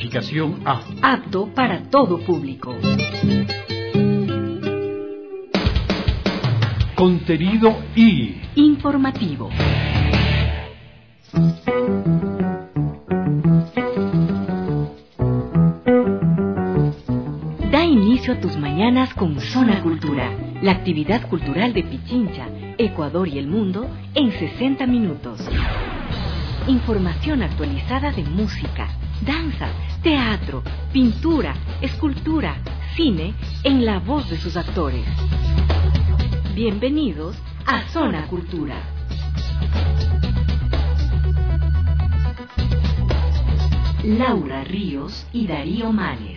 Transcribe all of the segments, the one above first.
Clasificación A. Apto para todo público. Contenido I. Informativo. Da inicio a tus mañanas con Zona Cultura, la actividad cultural de Pichincha, Ecuador y el mundo en 60 minutos. Información actualizada de música, danza, teatro, pintura, escultura, cine, en la voz de sus actores. Bienvenidos a Zona Cultura. Laura Ríos y Darío Manes.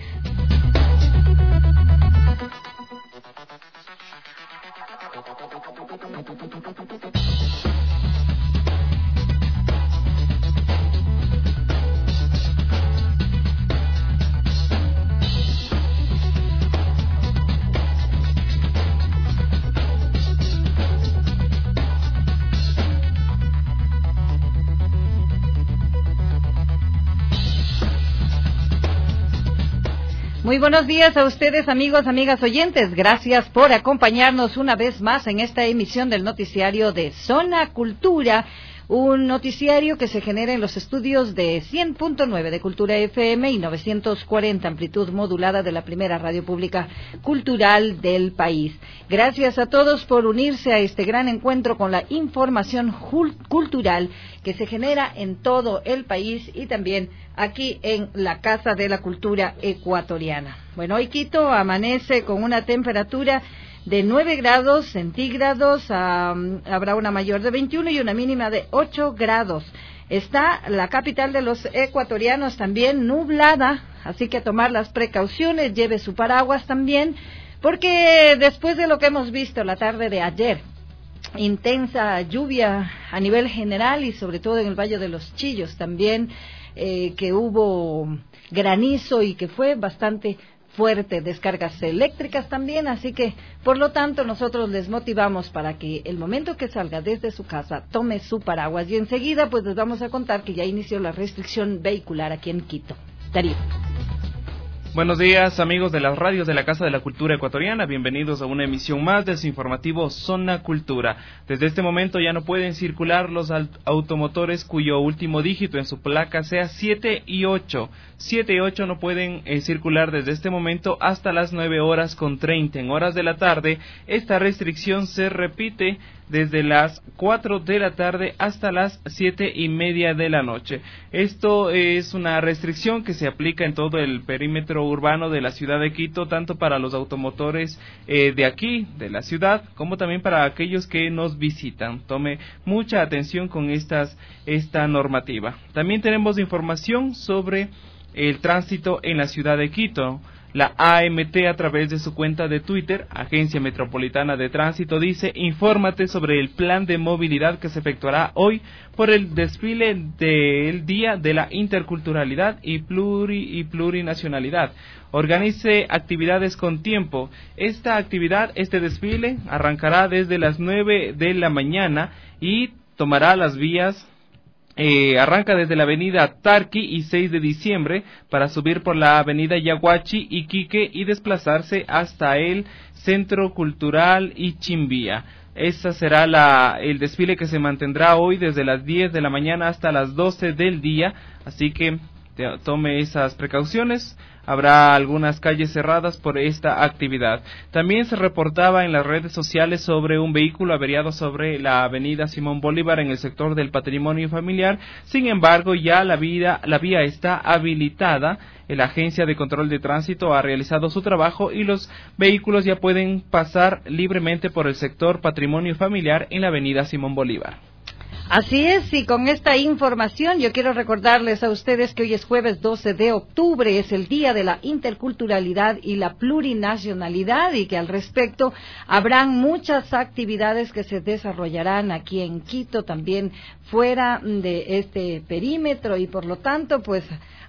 Muy buenos días a ustedes, amigos, amigas oyentes. Gracias por acompañarnos una vez más en esta emisión del noticiario de Zona Cultura, un noticiario que se genera en los estudios de 100.9 de Cultura FM y 940 amplitud modulada de la primera radio pública cultural del país. Gracias a todos por unirse a este gran encuentro con la información cultural que se genera en todo el país y también aquí en la Casa de la Cultura Ecuatoriana. Bueno, hoy Quito amanece con una temperatura de 9 grados centígrados, habrá una mayor de 21 y una mínima de 8 grados. Está la capital de los ecuatorianos también nublada, así que a tomar las precauciones, lleve su paraguas también, porque después de lo que hemos visto la tarde de ayer, intensa lluvia a nivel general y sobre todo en el Valle de los Chillos también, que hubo granizo y que fue bastante fuerte, descargas eléctricas también, así que por lo tanto nosotros les motivamos para que el momento que salga desde su casa tome su paraguas y enseguida pues les vamos a contar que ya inició la restricción vehicular aquí en Quito. Darío. Buenos días, amigos de las radios de la Casa de la Cultura Ecuatoriana. Bienvenidos a una emisión más de su informativo Zona Cultura. Desde este momento ya no pueden circular los automotores cuyo último dígito en su placa sea 7 y 8. 7 y 8 no pueden circular desde este momento hasta las 9:30. En horas de la tarde, esta restricción se repite desde las 4 de la tarde hasta las 7:30 de la noche. Esto es una restricción que se aplica en todo el perímetro urbano de la ciudad de Quito, tanto para los automotores de aquí, de la ciudad, como también para aquellos que nos visitan. Tome mucha atención con esta normativa. También tenemos información sobre el tránsito en la ciudad de Quito. La AMT, a través de su cuenta de Twitter, Agencia Metropolitana de Tránsito, dice: infórmate sobre el plan de movilidad que se efectuará hoy por el desfile del Día de la Interculturalidad y Plurinacionalidad. Organice actividades con tiempo. Este desfile, arrancará desde las 9 de la mañana y tomará las vías. Arranca desde la avenida Tarqui y 6 de diciembre para subir por la avenida Yaguachi, Iquique y desplazarse hasta el Centro Cultural Ichimbía. Ese será el desfile que se mantendrá hoy desde las 10 de la mañana hasta las 12 del día, así que tome esas precauciones. Habrá algunas calles cerradas por esta actividad. También se reportaba en las redes sociales sobre un vehículo averiado sobre la avenida Simón Bolívar en el sector del patrimonio familiar. Sin embargo, ya la vía está habilitada. La Agencia de Control de Tránsito ha realizado su trabajo y los vehículos ya pueden pasar libremente por el sector patrimonio familiar en la avenida Simón Bolívar. Así es, y con esta información yo quiero recordarles a ustedes que hoy es jueves 12 de octubre, es el Día de la Interculturalidad y la Plurinacionalidad, y que al respecto habrán muchas actividades que se desarrollarán aquí en Quito, también fuera de este perímetro, y por lo tanto pues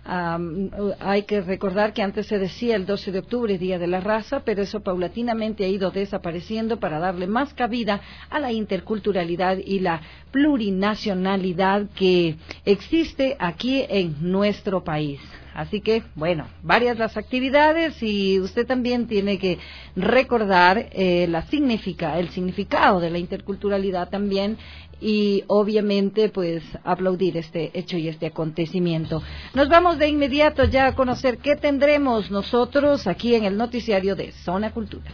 hay que recordar que antes se decía el 12 de octubre, Día de la Raza, pero eso paulatinamente ha ido desapareciendo para darle más cabida a la interculturalidad y la plurinacionalidad que existe aquí en nuestro país. Así que, bueno, varias las actividades y usted también tiene que recordar el significado de la interculturalidad también y obviamente pues aplaudir este hecho y este acontecimiento. Nos vamos de inmediato ya a conocer qué tendremos nosotros aquí en el noticiario de Zona Cultura.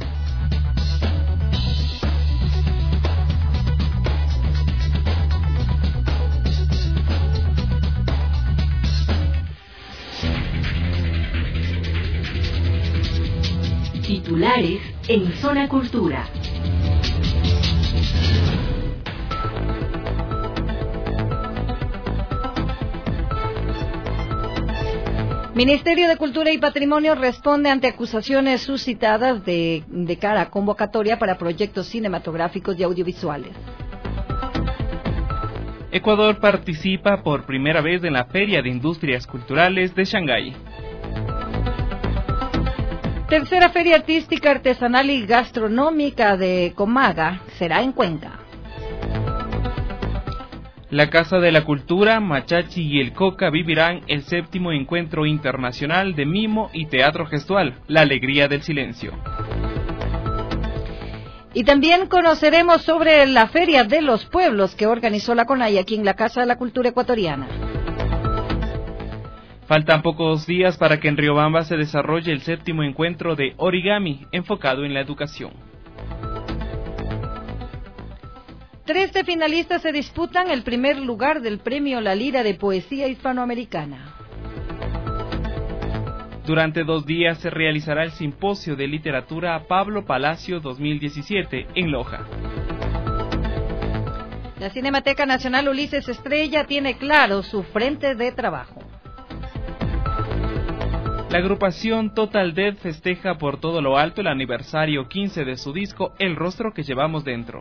Titulares en Zona Cultura. Ministerio de Cultura y Patrimonio responde ante acusaciones suscitadas de cara a convocatoria para proyectos cinematográficos y audiovisuales. Ecuador participa por primera vez en la Feria de Industrias Culturales de Shanghái. Tercera Feria Artística, Artesanal y Gastronómica de Comaga será en Cuenca. La Casa de la Cultura, Machachi y el Coca vivirán el 7º Encuentro Internacional de Mimo y Teatro Gestual, La Alegría del Silencio. Y también conoceremos sobre la Feria de los Pueblos que organizó la CONAI aquí en la Casa de la Cultura Ecuatoriana. Faltan pocos días para que en Riobamba se desarrolle el 7º Encuentro de Origami, enfocado en la educación. 13 finalistas se disputan el primer lugar del Premio La Lira de Poesía Hispanoamericana. Durante 2 días se realizará el Simposio de Literatura Pablo Palacio 2017 en Loja. La Cinemateca Nacional Ulises Estrella tiene claro su frente de trabajo. La agrupación Total Dead festeja por todo lo alto el aniversario 15 de su disco El Rostro que Llevamos Dentro.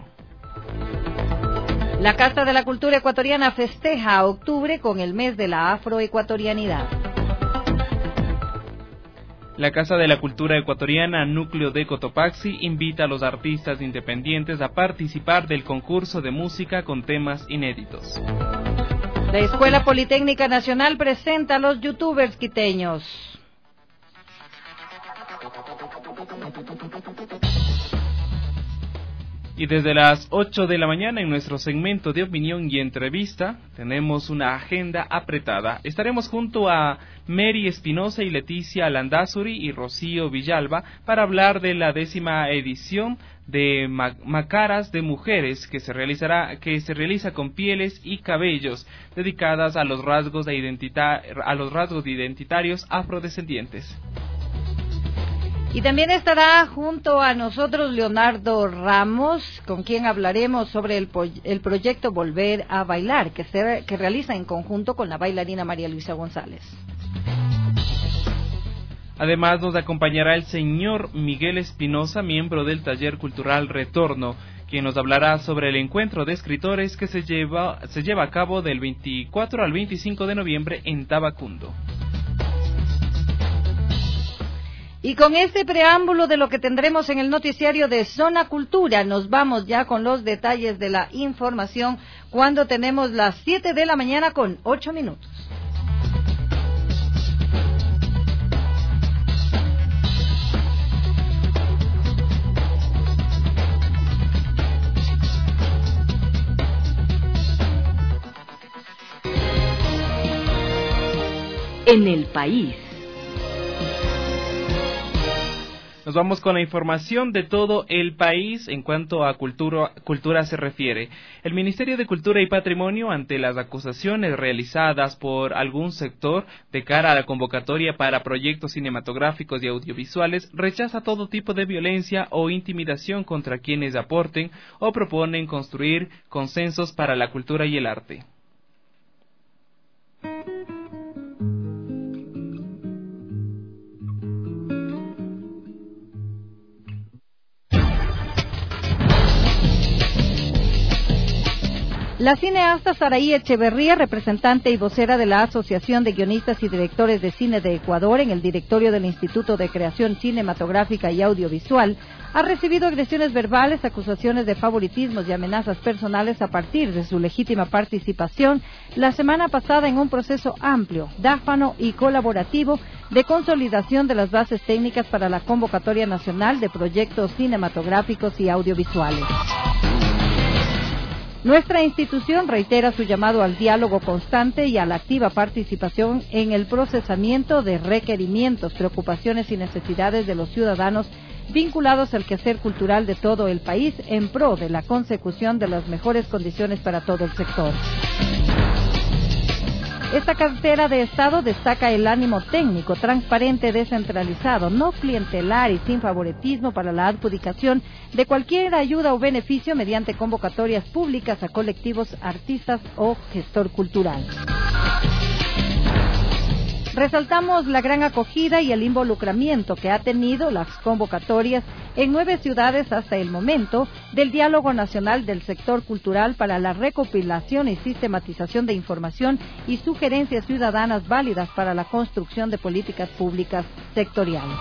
La Casa de la Cultura Ecuatoriana festeja octubre con el mes de la afroecuatorianidad. La Casa de la Cultura Ecuatoriana Núcleo de Cotopaxi invita a los artistas independientes a participar del concurso de música con temas inéditos. La Escuela Politécnica Nacional presenta a los youtubers quiteños. Y desde las 8 de la mañana en nuestro segmento de opinión y entrevista tenemos una agenda apretada. Estaremos junto a Mary Espinosa y Leticia Landazuri y Rocío Villalba para hablar de la 10ª edición de Macaras de Mujeres que se realiza con pieles y cabellos dedicadas a los rasgos identitarios afrodescendientes. Y también estará junto a nosotros Leonardo Ramos, con quien hablaremos sobre el proyecto Volver a Bailar, que realiza en conjunto con la bailarina María Luisa González. Además nos acompañará el señor Miguel Espinosa, miembro del Taller Cultural Retorno, quien nos hablará sobre el encuentro de escritores que se lleva a cabo del 24 al 25 de noviembre en Tabacundo. Y con este preámbulo de lo que tendremos en el noticiario de Zona Cultura, nos vamos ya con los detalles de la información cuando tenemos las 7 de la mañana con 8 minutos. En el país. Nos vamos con la información de todo el país en cuanto a cultura se refiere. El Ministerio de Cultura y Patrimonio, ante las acusaciones realizadas por algún sector de cara a la convocatoria para proyectos cinematográficos y audiovisuales, rechaza todo tipo de violencia o intimidación contra quienes aporten o proponen construir consensos para la cultura y el arte. La cineasta Saraí Echeverría, representante y vocera de la Asociación de Guionistas y Directores de Cine de Ecuador en el directorio del Instituto de Creación Cinematográfica y Audiovisual, ha recibido agresiones verbales, acusaciones de favoritismos y amenazas personales a partir de su legítima participación la semana pasada en un proceso amplio, diáfano y colaborativo de consolidación de las bases técnicas para la convocatoria nacional de proyectos cinematográficos y audiovisuales. Nuestra institución reitera su llamado al diálogo constante y a la activa participación en el procesamiento de requerimientos, preocupaciones y necesidades de los ciudadanos vinculados al quehacer cultural de todo el país en pro de la consecución de las mejores condiciones para todo el sector. Esta cartera de Estado destaca el ánimo técnico, transparente, descentralizado, no clientelar y sin favoritismo para la adjudicación de cualquier ayuda o beneficio mediante convocatorias públicas a colectivos, artistas o gestor cultural. Resaltamos la gran acogida y el involucramiento que ha tenido las convocatorias en 9 ciudades hasta el momento del Diálogo Nacional del Sector Cultural para la recopilación y sistematización de información y sugerencias ciudadanas válidas para la construcción de políticas públicas sectoriales.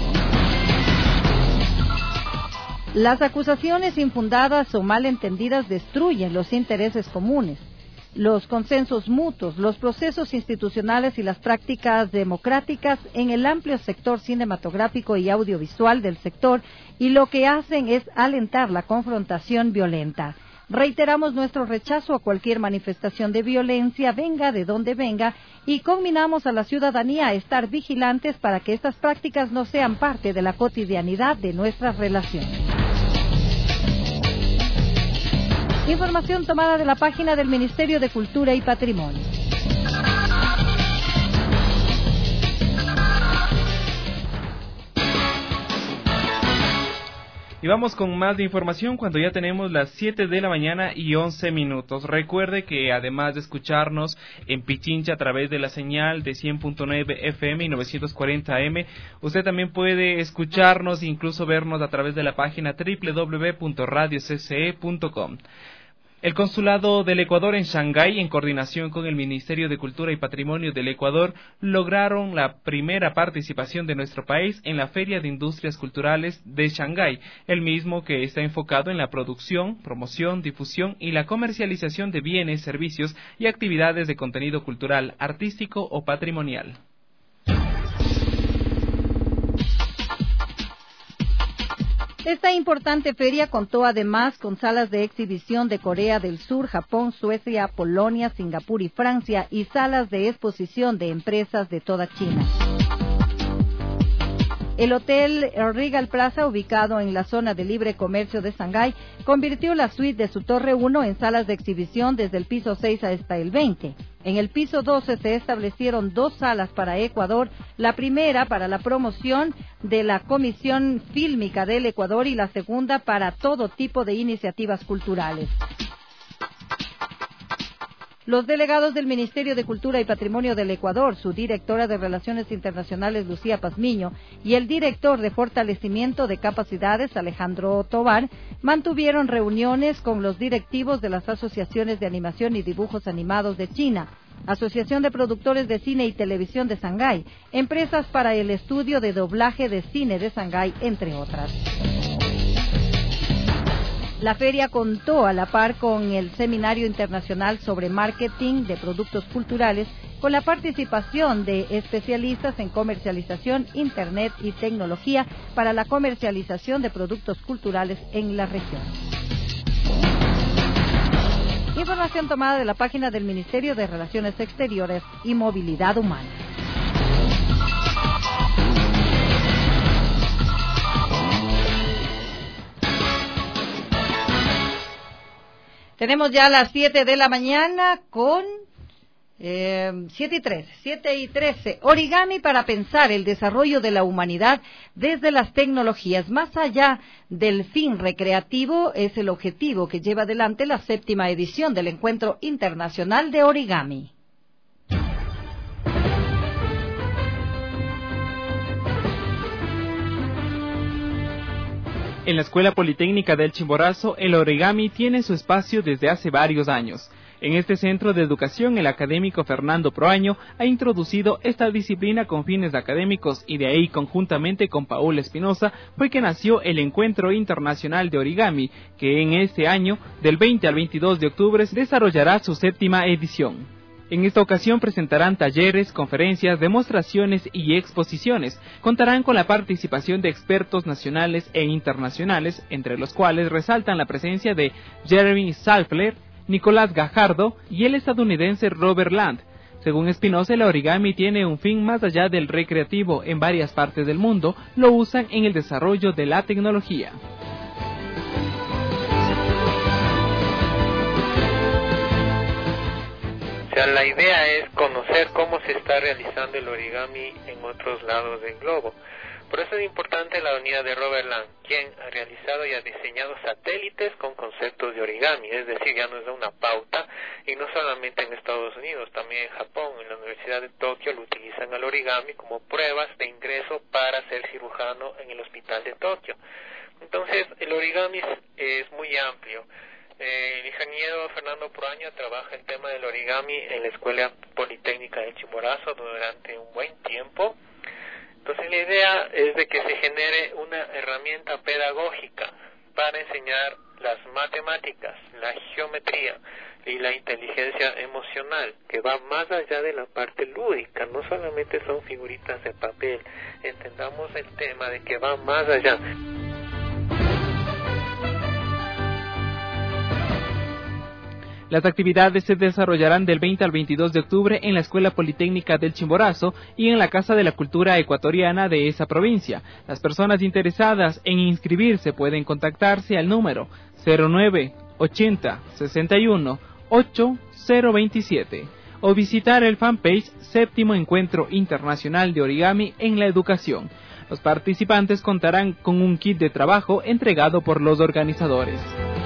Las acusaciones infundadas o malentendidas destruyen los intereses comunes, los consensos mutuos, los procesos institucionales y las prácticas democráticas en el amplio sector cinematográfico y audiovisual del sector, y lo que hacen es alentar la confrontación violenta. Reiteramos nuestro rechazo a cualquier manifestación de violencia, venga de donde venga, y conminamos a la ciudadanía a estar vigilantes para que estas prácticas no sean parte de la cotidianidad de nuestras relaciones. Información tomada de la página del Ministerio de Cultura y Patrimonio. Y vamos con más de información cuando ya tenemos las 7 de la mañana y 11 minutos. Recuerde que además de escucharnos en Pichincha a través de la señal de 100.9 FM y 940 AM, usted también puede escucharnos e incluso vernos a través de la página www.radiocce.com. El Consulado del Ecuador en Shanghái, en coordinación con el Ministerio de Cultura y Patrimonio del Ecuador, lograron la primera participación de nuestro país en la Feria de Industrias Culturales de Shanghái, el mismo que está enfocado en la producción, promoción, difusión y la comercialización de bienes, servicios y actividades de contenido cultural, artístico o patrimonial. Esta importante feria contó además con salas de exhibición de Corea del Sur, Japón, Suecia, Polonia, Singapur y Francia, y salas de exposición de empresas de toda China. El Hotel Regal Plaza, ubicado en la zona de libre comercio de Shanghái, convirtió la suite de su Torre 1 en salas de exhibición desde el piso 6 hasta el 20. En el piso 12 se establecieron 2 salas para Ecuador, la primera para la promoción de la Comisión Fílmica del Ecuador y la segunda para todo tipo de iniciativas culturales. Los delegados del Ministerio de Cultura y Patrimonio del Ecuador, su directora de Relaciones Internacionales, Lucía Pazmiño, y el director de Fortalecimiento de Capacidades, Alejandro Tobar, mantuvieron reuniones con los directivos de las asociaciones de animación y dibujos animados de China, Asociación de Productores de Cine y Televisión de Shanghái, Empresas para el Estudio de Doblaje de Cine de Shanghái, entre otras. La feria contó a la par con el Seminario Internacional sobre Marketing de Productos Culturales, con la participación de especialistas en comercialización, Internet y tecnología para la comercialización de productos culturales en la región. Información tomada de la página del Ministerio de Relaciones Exteriores y Movilidad Humana. Tenemos ya las 7 de la mañana con 7 y 13. Origami para pensar el desarrollo de la humanidad desde las tecnologías. Más allá del fin recreativo, es el objetivo que lleva adelante la 7ª edición del Encuentro Internacional de Origami. En la Escuela Politécnica del Chimborazo, el origami tiene su espacio desde hace varios años. En este centro de educación, el académico Fernando Proaño ha introducido esta disciplina con fines académicos y de ahí, conjuntamente con Paola Espinosa, fue que nació el Encuentro Internacional de Origami, que en este año, del 20 al 22 de octubre, desarrollará su 7ª edición. En esta ocasión presentarán talleres, conferencias, demostraciones y exposiciones. Contarán con la participación de expertos nacionales e internacionales, entre los cuales resaltan la presencia de Jeremy Salfler, Nicolás Gajardo y el estadounidense Robert Land. Según Espinosa, el origami tiene un fin más allá del recreativo. En varias partes del mundo lo usan en el desarrollo de la tecnología. La idea es conocer cómo se está realizando el origami en otros lados del globo. Por eso es importante la unidad de Robert Land, quien ha realizado y ha diseñado satélites con conceptos de origami, es decir, ya nos da una pauta, y no solamente en Estados Unidos, también en Japón, en la Universidad de Tokio lo utilizan al origami como pruebas de ingreso para ser cirujano en el Hospital de Tokio. Entonces, el origami es muy amplio. El ingeniero Fernando Proaño trabaja el tema del origami en la Escuela Politécnica del Chimborazo durante un buen tiempo. Entonces la idea es de que se genere una herramienta pedagógica para enseñar las matemáticas, la geometría y la inteligencia emocional, que va más allá de la parte lúdica, no solamente son figuritas de papel, entendamos el tema de que va más allá. Las actividades se desarrollarán del 20 al 22 de octubre en la Escuela Politécnica del Chimborazo y en la Casa de la Cultura Ecuatoriana de esa provincia. Las personas interesadas en inscribirse pueden contactarse al número 09 80 61 8027 o visitar el fanpage 7º Encuentro Internacional de Origami en la Educación. Los participantes contarán con un kit de trabajo entregado por los organizadores.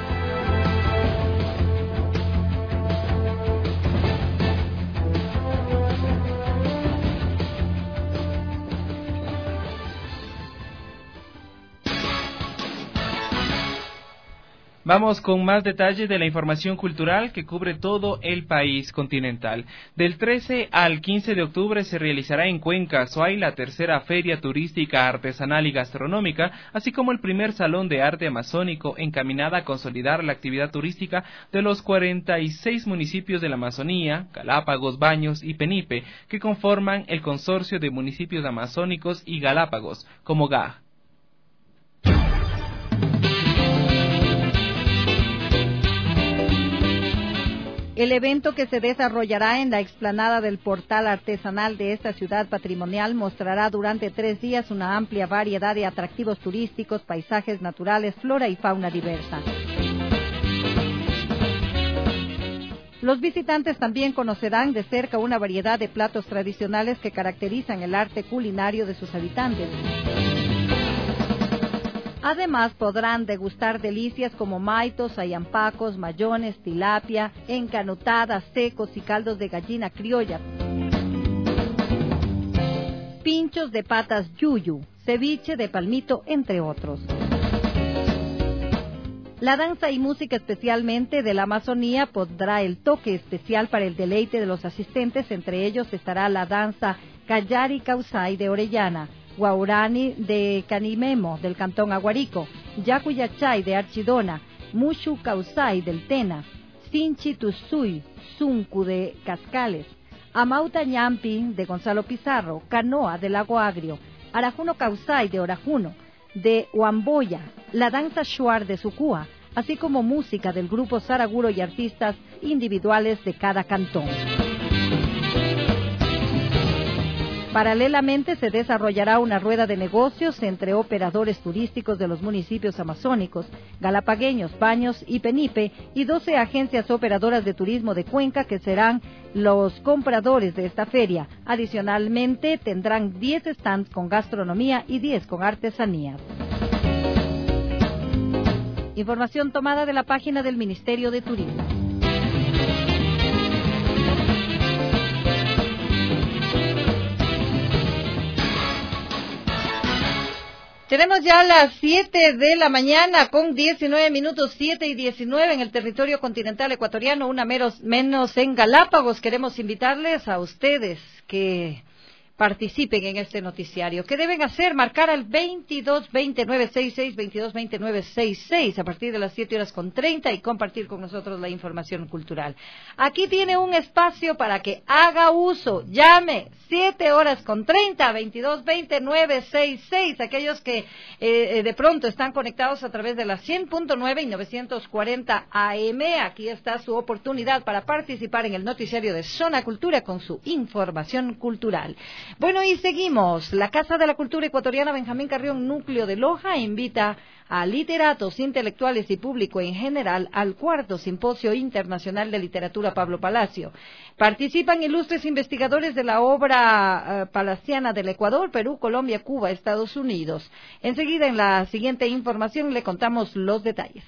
Vamos con más detalles de la información cultural que cubre todo el país continental. Del 13 al 15 de octubre se realizará en Cuenca, Azuay, la tercera Feria Turística Artesanal y Gastronómica, así como el primer Salón de Arte Amazónico encaminada a consolidar la actividad turística de los 46 municipios de la Amazonía, Galápagos, Baños y Penipe, que conforman el Consorcio de Municipios Amazónicos y Galápagos, como GAG. El evento, que se desarrollará en la explanada del portal artesanal de esta ciudad patrimonial, mostrará durante 3 días una amplia variedad de atractivos turísticos, paisajes naturales, flora y fauna diversa. Los visitantes también conocerán de cerca una variedad de platos tradicionales que caracterizan el arte culinario de sus habitantes. Además, podrán degustar delicias como maitos, ayampacos, mayones, tilapia, encanutadas, secos y caldos de gallina criolla, pinchos de patas yuyu, ceviche de palmito, entre otros. La danza y música, especialmente de la Amazonía, pondrá el toque especial para el deleite de los asistentes. Entre ellos estará la danza Callari Causay de Orellana, Guaurani de Canimemo, del Cantón Aguarico, Yacuyachay de Archidona, Mushu Causay del Tena, Sinchi Tusuy, Zuncu de Cascales, Amauta Ñampi de Gonzalo Pizarro, Canoa de Lago Agrio, Arajuno Causay de Orajuno, de Huamboya, la danza Shuar de Sucúa, así como música del grupo Saraguro y artistas individuales de cada cantón. Paralelamente se desarrollará una rueda de negocios entre operadores turísticos de los municipios amazónicos, galapagueños, Baños y Penipe, y 12 agencias operadoras de turismo de Cuenca, que serán los compradores de esta feria. Adicionalmente tendrán 10 stands con gastronomía y 10 con artesanías. Información tomada de la página del Ministerio de Turismo. Tenemos ya las 7 de la mañana con 19 minutos, 7 y 19 en el territorio continental ecuatoriano, una menos en Galápagos. Queremos invitarles a ustedes que participen en este noticiario. ¿Qué deben hacer? Marcar al 22-29-66, 22-29-66 a partir de las 7:30 y compartir con nosotros la información cultural. Aquí tiene un espacio para que haga uso. Llame 7:30, 22-29-66. Aquellos que de pronto están conectados a través de la 100.9 y 940 AM. Aquí está su oportunidad para participar en el noticiario de Zona Cultura con su información cultural. Bueno, y seguimos. La Casa de la Cultura Ecuatoriana Benjamín Carrión, núcleo de Loja, invita a literatos, intelectuales y público en general al 4º Simposio Internacional de Literatura Pablo Palacio. Participan ilustres investigadores de la obra palaciana del Ecuador, Perú, Colombia, Cuba, Estados Unidos. Enseguida, en la siguiente información, le contamos los detalles.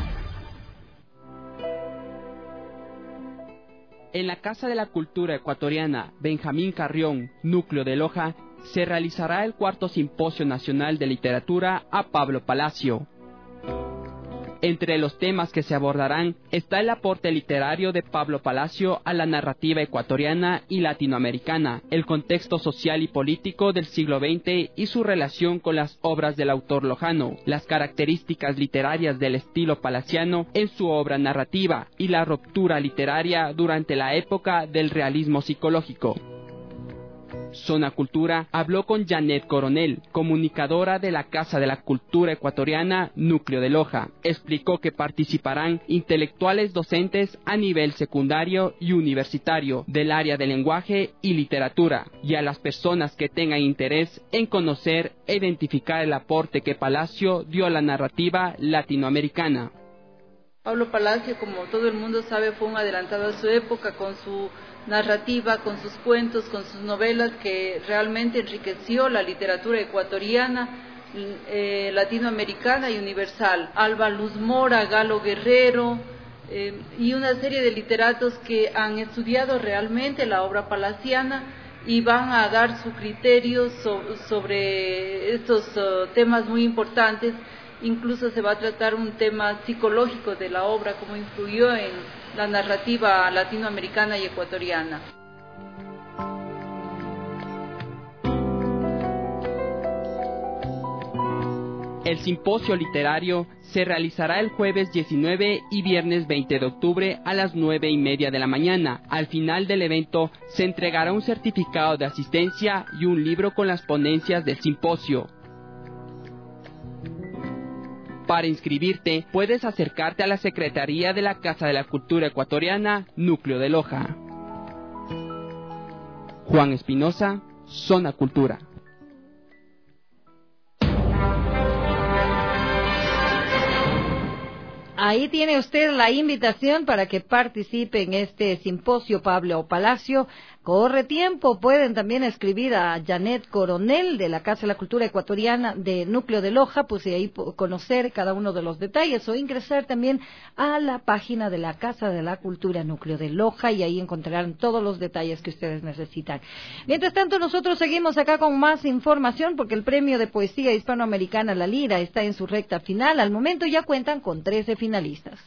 En la Casa de la Cultura Ecuatoriana Benjamín Carrión, núcleo de Loja, se realizará el 4º Simposio Nacional de Literatura a Pablo Palacio. Entre los temas que se abordarán está el aporte literario de Pablo Palacio a la narrativa ecuatoriana y latinoamericana, el contexto social y político del siglo XX y su relación con las obras del autor lojano, las características literarias del estilo palaciano en su obra narrativa y la ruptura literaria durante la época del realismo psicológico. Zona Cultura habló con Janet Coronel, comunicadora de la Casa de la Cultura Ecuatoriana, núcleo de Loja. Explicó que participarán intelectuales docentes a nivel secundario y universitario del área de lenguaje y literatura, y a las personas que tengan interés en conocer e identificar el aporte que Palacio dio a la narrativa latinoamericana. Pablo Palacio, como todo el mundo sabe, fue un adelantado a su época con su narrativa, con sus cuentos, con sus novelas, que realmente enriqueció la literatura ecuatoriana, latinoamericana y universal. Alba Luz Mora, Galo Guerrero y una serie de literatos que han estudiado realmente la obra palaciana y van a dar su criterio sobre estos temas muy importantes. Incluso se va a tratar un tema psicológico de la obra, cómo influyó en la narrativa latinoamericana y ecuatoriana. El simposio literario se realizará el jueves 19 y viernes 20 de octubre a las 9:30 de la mañana. Al final del evento se entregará un certificado de asistencia y un libro con las ponencias del simposio. Para inscribirte, puedes acercarte a la Secretaría de la Casa de la Cultura Ecuatoriana, núcleo de Loja. Juan Espinosa, Zona Cultura. Ahí tiene usted la invitación para que participe en este simposio Pablo Palacio. Corre tiempo, pueden también escribir a Janet Coronel de la Casa de la Cultura Ecuatoriana de Núcleo de Loja, pues y ahí conocer cada uno de los detalles o ingresar también a la página de la Casa de la Cultura Núcleo de Loja y ahí encontrarán todos los detalles que ustedes necesitan. Mientras tanto, nosotros seguimos acá con más información porque el Premio de Poesía Hispanoamericana La Lira está en su recta final. Al momento ya cuentan con 13 finalistas.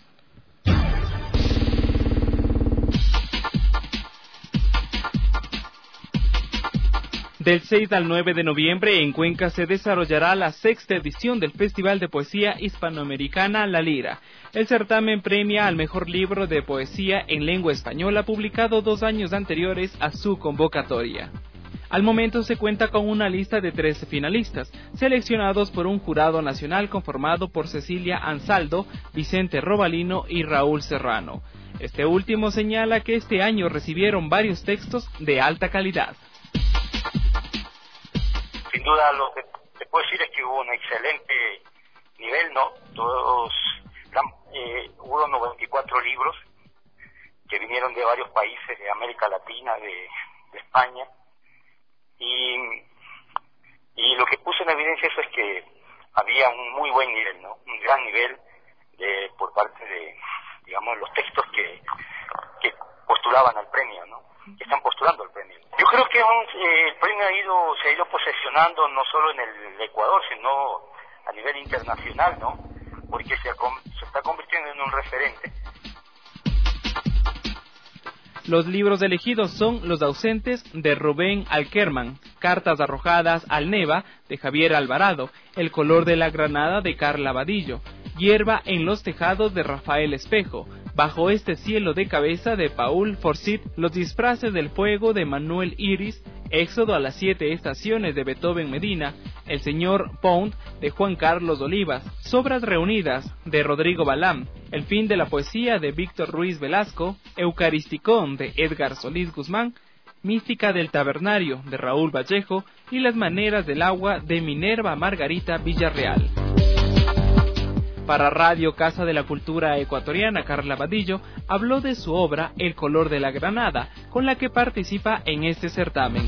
Del 6 al 9 de noviembre en Cuenca se desarrollará la 6ª edición del Festival de Poesía Hispanoamericana La Lira. El certamen premia al mejor libro de poesía en lengua española publicado 2 años anteriores a su convocatoria. Al momento se cuenta con una lista de 13 finalistas, seleccionados por un jurado nacional conformado por Cecilia Ansaldo, Vicente Robalino y Raúl Serrano. Este último señala que este año recibieron varios textos de alta calidad. Sin duda lo que te puedo decir es que hubo un excelente nivel, ¿no? Hubo 94 libros que vinieron de varios países de América Latina, de España, y lo que puso en evidencia eso es que había un muy buen nivel, ¿no? Un gran nivel por parte de, digamos, los textos que postulaban al premio, ¿no? que están postulando al premio. Yo creo que el premio se ha ido posesionando no solo en el Ecuador, sino a nivel internacional, ¿no? Porque se está convirtiendo en un referente. Los libros elegidos son Los ausentes, de Rubén Alkerman, Cartas arrojadas al Neva, de Javier Alvarado, El color de la granada, de Carla Vadillo, Hierba en los tejados, de Rafael Espejo, Bajo este cielo de cabeza, de Paul Forsyth, Los disfraces del fuego, de Manuel Iris, Éxodo a las 7 estaciones, de Beethoven Medina, El señor Pound, de Juan Carlos Olivas, Sobras reunidas, de Rodrigo Balam, El fin de la poesía, de Víctor Ruiz Velasco, Eucaristicón, de Edgar Solís Guzmán, Mística del tabernario, de Raúl Vallejo, y Las maneras del agua, de Minerva Margarita Villarreal. Para Radio Casa de la Cultura Ecuatoriana, Carla Vadillo habló de su obra El color de la granada, con la que participa en este certamen.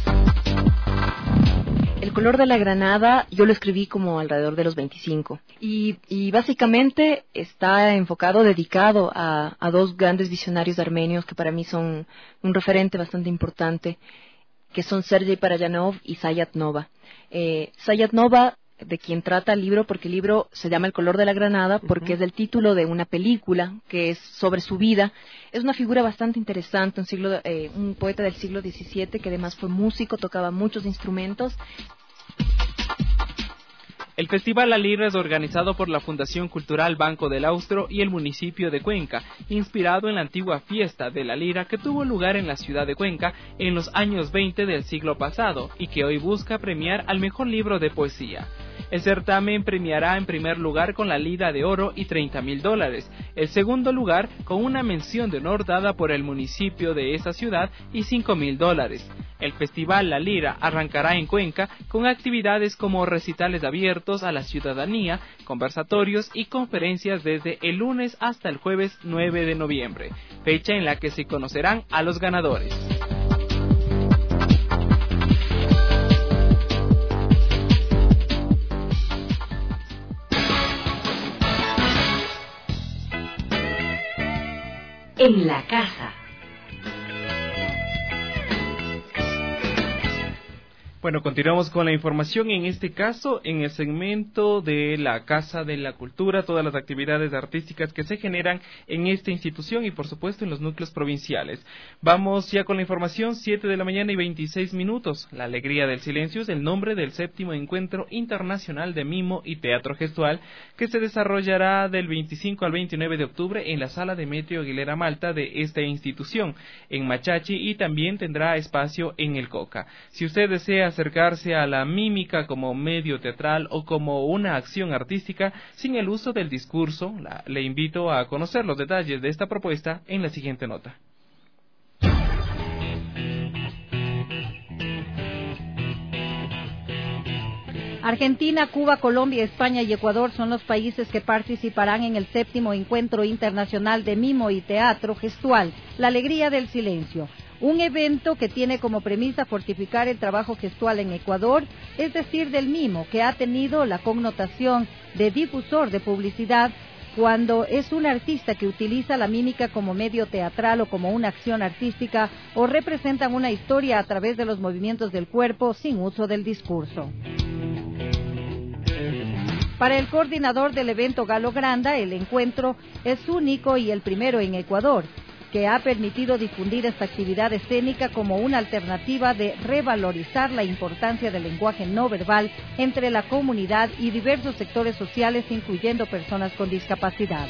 El color de la granada yo lo escribí como alrededor de los 25 y básicamente está dedicado a dos grandes visionarios armenios que para mí son un referente bastante importante, que son Sergei Parajanov y Sayat Nova. Sayat Nova, de quien trata el libro, porque el libro se llama El color de la granada, porque es el título de una película que es sobre su vida. Es una figura bastante interesante, un poeta del siglo XVII que además fue músico, tocaba muchos instrumentos. El Festival La Lira es organizado por la Fundación Cultural Banco del Austro y el municipio de Cuenca, inspirado en la antigua fiesta de la Lira que tuvo lugar en la ciudad de Cuenca en los años 20 del siglo pasado y que hoy busca premiar al mejor libro de poesía. El certamen premiará en primer lugar con la Lira de Oro y $30,000, el segundo lugar con una mención de honor dada por el municipio de esa ciudad y $5,000. El Festival La Lira arrancará en Cuenca con actividades como recitales abiertos a la ciudadanía, conversatorios y conferencias desde el lunes hasta el jueves 9 de noviembre, fecha en la que se conocerán a los ganadores. En la casa. Bueno, continuamos con la información, en este caso en el segmento de la Casa de la Cultura, todas las actividades artísticas que se generan en esta institución y por supuesto en los núcleos provinciales. Vamos ya con la información, 7 de la mañana y 26 minutos. La Alegría del Silencio es el nombre del 7º Encuentro Internacional de Mimo y Teatro Gestual que se desarrollará del 25 al 29 de octubre en la Sala Demetrio Aguilera Malta de esta institución, en Machachi, y también tendrá espacio en el Coca. Si usted desea acercarse a la mímica como medio teatral o como una acción artística sin el uso del discurso, le invito a conocer los detalles de esta propuesta en la siguiente nota. Argentina, Cuba, Colombia, España y Ecuador son los países que participarán en el 7º Encuentro Internacional de Mimo y Teatro Gestual, La Alegría del Silencio. Un evento que tiene como premisa fortificar el trabajo gestual en Ecuador, es decir, del mimo, que ha tenido la connotación de difusor de publicidad cuando es un artista que utiliza la mímica como medio teatral o como una acción artística o representan una historia a través de los movimientos del cuerpo sin uso del discurso. Para el coordinador del evento Galo Granda, el encuentro es único y el primero en Ecuador, que ha permitido difundir esta actividad escénica como una alternativa de revalorizar la importancia del lenguaje no verbal entre la comunidad y diversos sectores sociales, incluyendo personas con discapacidad.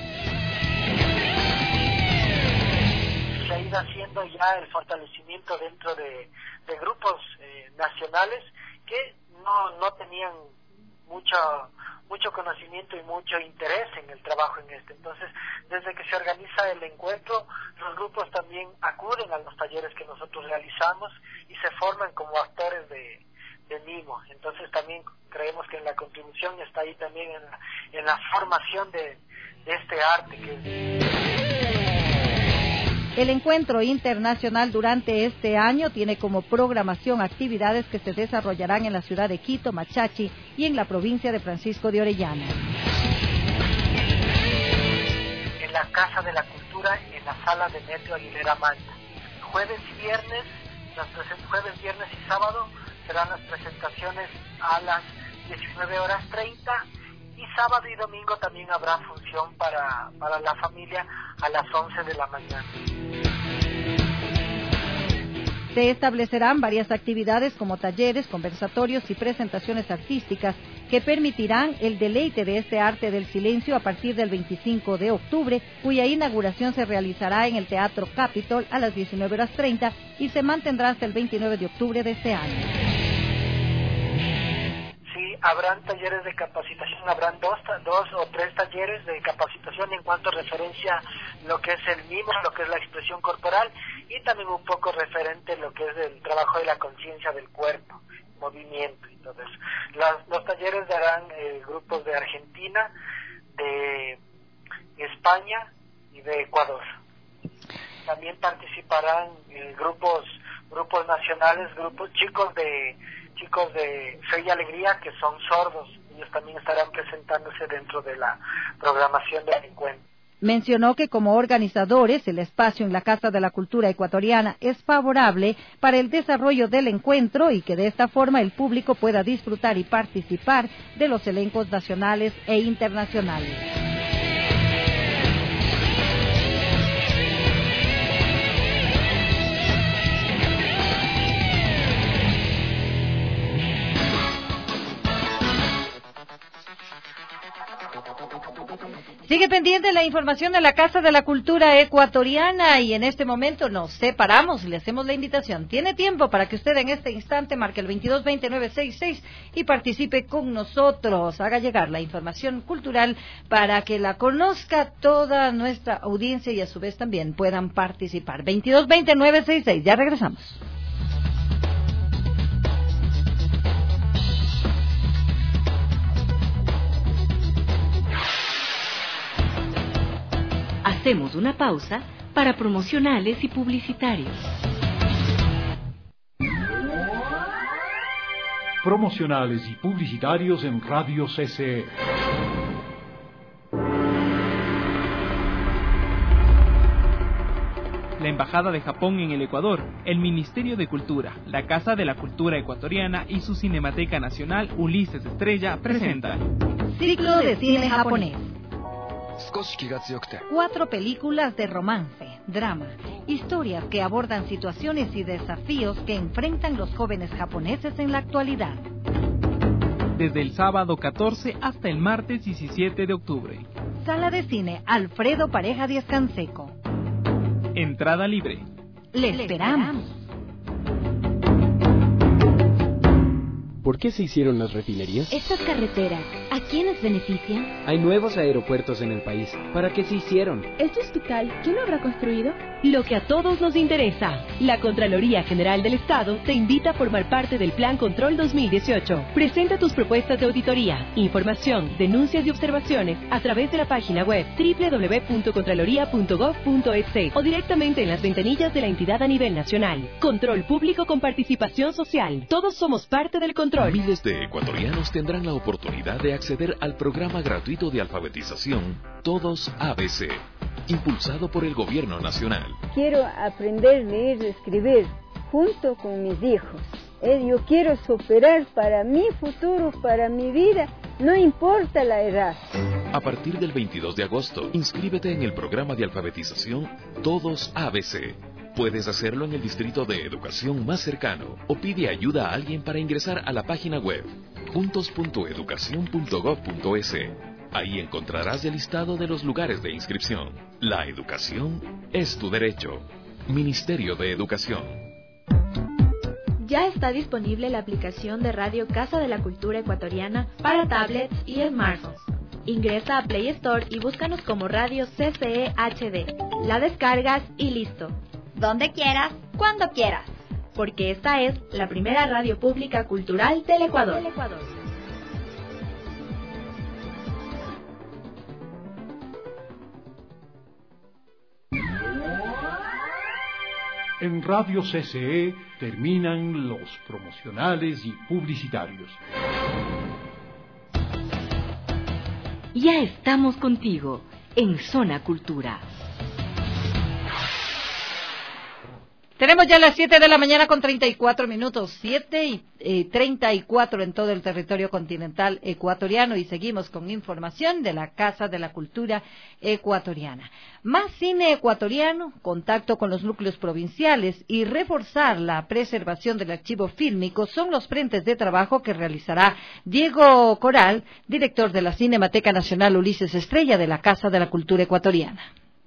Se ha ido haciendo ya el fortalecimiento dentro de grupos nacionales que no tenían mucho conocimiento y mucho interés en el trabajo en este. Entonces, desde que se organiza el encuentro, los grupos también acuden a los talleres que nosotros realizamos y se forman como actores de mimo. Entonces, también creemos que la contribución está ahí también en la formación de este arte El encuentro internacional durante este año tiene como programación actividades que se desarrollarán en la ciudad de Quito, Machachi y en la provincia de Francisco de Orellana. En la Casa de la Cultura, en la Sala Demetrio Aguilera Malta. jueves, viernes y sábado serán las presentaciones a las 19:30 y sábado y domingo también habrá función para la familia a las 11 de la mañana. Se establecerán varias actividades como talleres, conversatorios y presentaciones artísticas que permitirán el deleite de este arte del silencio a partir del 25 de octubre, cuya inauguración se realizará en el Teatro Capitol a las 19:30 y se mantendrá hasta el 29 de octubre de este año. Sí, habrán talleres de capacitación, habrán dos o tres talleres de capacitación en cuanto a referencia lo que es el mimo, lo que es la expresión corporal y también un poco referente lo que es el trabajo de la conciencia del cuerpo, movimiento y todo eso. Los talleres darán grupos de Argentina, de España y de Ecuador. También participarán grupos nacionales, chicos de Fe y Alegría que son sordos. Ellos también estarán presentándose dentro de la programación del encuentro. Mencionó que como organizadores el espacio en la Casa de la Cultura Ecuatoriana es favorable para el desarrollo del encuentro y que de esta forma el público pueda disfrutar y participar de los elencos nacionales e internacionales. Sigue pendiente la información de la Casa de la Cultura Ecuatoriana y en este momento nos separamos y le hacemos la invitación. Tiene tiempo para que usted en este instante marque el 222966 y participe con nosotros. Haga llegar la información cultural para que la conozca toda nuestra audiencia y a su vez también puedan participar. 222966, ya regresamos. Hacemos una pausa para promocionales y publicitarios. Promocionales y publicitarios en Radio CCE. La Embajada de Japón en el Ecuador, el Ministerio de Cultura, la Casa de la Cultura Ecuatoriana y su Cinemateca Nacional Ulises Estrella presentan Ciclo de Cine Japonés. 4 películas de romance, drama, historias que abordan situaciones y desafíos que enfrentan los jóvenes japoneses en la actualidad. Desde el sábado 14 hasta el martes 17 de octubre. Sala de Cine Alfredo Pareja Díaz Canseco. Entrada libre. Le esperamos. ¿Por qué se hicieron las refinerías? Estas carreteras, ¿a quiénes benefician? Hay nuevos aeropuertos en el país. ¿Para qué se hicieron? ¿Este hospital quién lo habrá construido? Lo que a todos nos interesa. La Contraloría General del Estado te invita a formar parte del Plan Control 2018. Presenta tus propuestas de auditoría, información, denuncias y observaciones a través de la página web www.contraloría.gov.es o directamente en las ventanillas de la entidad a nivel nacional. Control público con participación social. Todos somos parte del control. Miles de ecuatorianos tendrán la oportunidad de acceder al programa gratuito de alfabetización Todos ABC, impulsado por el Gobierno Nacional. Quiero aprender a leer y escribir junto con mis hijos. Yo quiero superar para mi futuro, para mi vida, no importa la edad. A partir del 22 de agosto, inscríbete en el programa de alfabetización Todos ABC. Puedes hacerlo en el distrito de educación más cercano o pide ayuda a alguien para ingresar a la página web juntos.educacion.gov.es. Ahí encontrarás el listado de los lugares de inscripción. La educación es tu derecho. Ministerio de Educación. Ya está disponible la aplicación de Radio Casa de la Cultura Ecuatoriana para tablets y smartphones. Ingresa a Play Store y búscanos como Radio CCE HD. La descargas y listo. Donde quieras, cuando quieras. Porque esta es la primera radio pública cultural del Ecuador. En Radio CCE terminan los promocionales y publicitarios. Ya estamos contigo en Zona Cultura. Tenemos ya las 7 de la mañana con 34 minutos, 7 y 34 en todo el territorio continental ecuatoriano, y seguimos con información de la Casa de la Cultura Ecuatoriana. Más cine ecuatoriano, contacto con los núcleos provinciales y reforzar la preservación del archivo fílmico son los frentes de trabajo que realizará Diego Coral, director de la Cinemateca Nacional Ulises Estrella de la Casa de la Cultura Ecuatoriana.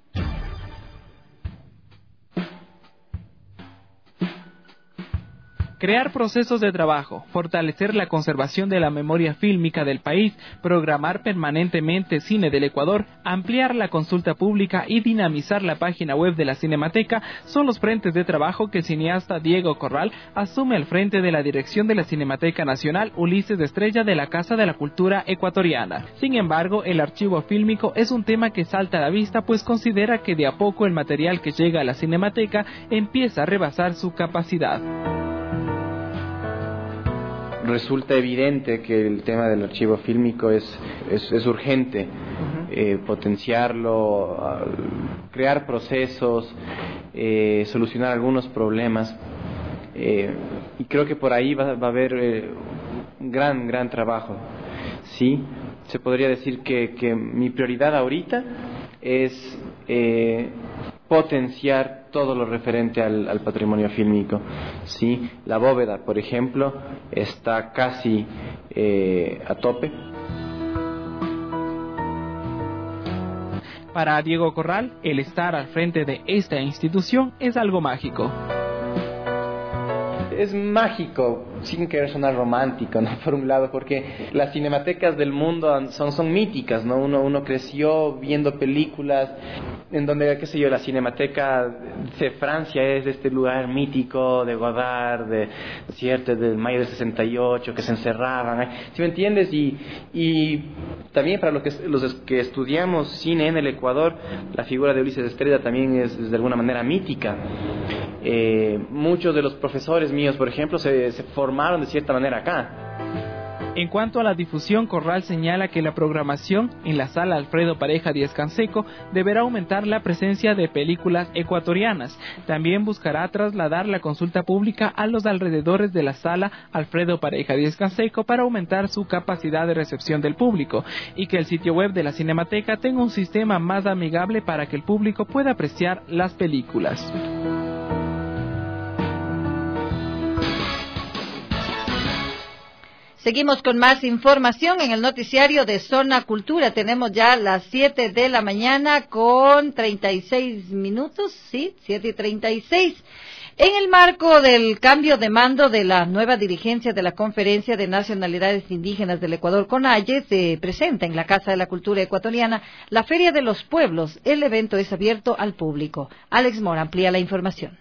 Crear procesos de trabajo, fortalecer la conservación de la memoria fílmica del país, programar permanentemente cine del Ecuador, ampliar la consulta pública y dinamizar la página web de la Cinemateca son los frentes de trabajo que el cineasta Diego Corral asume al frente de la dirección de la Cinemateca Nacional Ulises Estrella de la Casa de la Cultura Ecuatoriana. Sin embargo, el archivo fílmico es un tema que salta a la vista, pues considera que de a poco el material que llega a la Cinemateca empieza a rebasar su capacidad. Resulta evidente que el tema del archivo fílmico es urgente, potenciarlo, crear procesos, solucionar algunos problemas, y creo que por ahí va a haber un gran trabajo. Sí, se podría decir que mi prioridad ahorita es potenciar todo lo referente al patrimonio fílmico. Sí, la bóveda, por ejemplo, está casi a tope. Para Diego Corral, el estar al frente de esta institución es algo mágico. Es mágico, sin querer sonar romántico, ¿no? Por un lado, porque las cinematecas del mundo son míticas, ¿no? Uno creció viendo películas en donde, qué sé yo, la Cinemateca de Francia es este lugar mítico de Godard, ¿cierto? Del mayo del 68, que se encerraban, ¿sí me entiendes? Y también para los que estudiamos cine en el Ecuador, la figura de Ulises Estrella también es de alguna manera mítica. Muchos de los profesores míos, por ejemplo, se formaron de cierta manera acá. En cuanto a la difusión, Corral señala que la programación en la sala Alfredo Pareja Díaz Canseco deberá aumentar la presencia de películas ecuatorianas. También buscará trasladar la consulta pública a los alrededores de la sala Alfredo Pareja Díaz Canseco para aumentar su capacidad de recepción del público, y que el sitio web de la Cinemateca tenga un sistema más amigable para que el público pueda apreciar las películas. Seguimos con más información en el noticiario de Zona Cultura. Tenemos ya las 7 de la mañana con 36 minutos, ¿sí? 7:36. En el marco del cambio de mando de la nueva dirigencia de la Conferencia de Nacionalidades Indígenas del Ecuador, CONAIE, se presenta en la Casa de la Cultura Ecuatoriana la Feria de los Pueblos. El evento es abierto al público. Alex Mora amplía la información.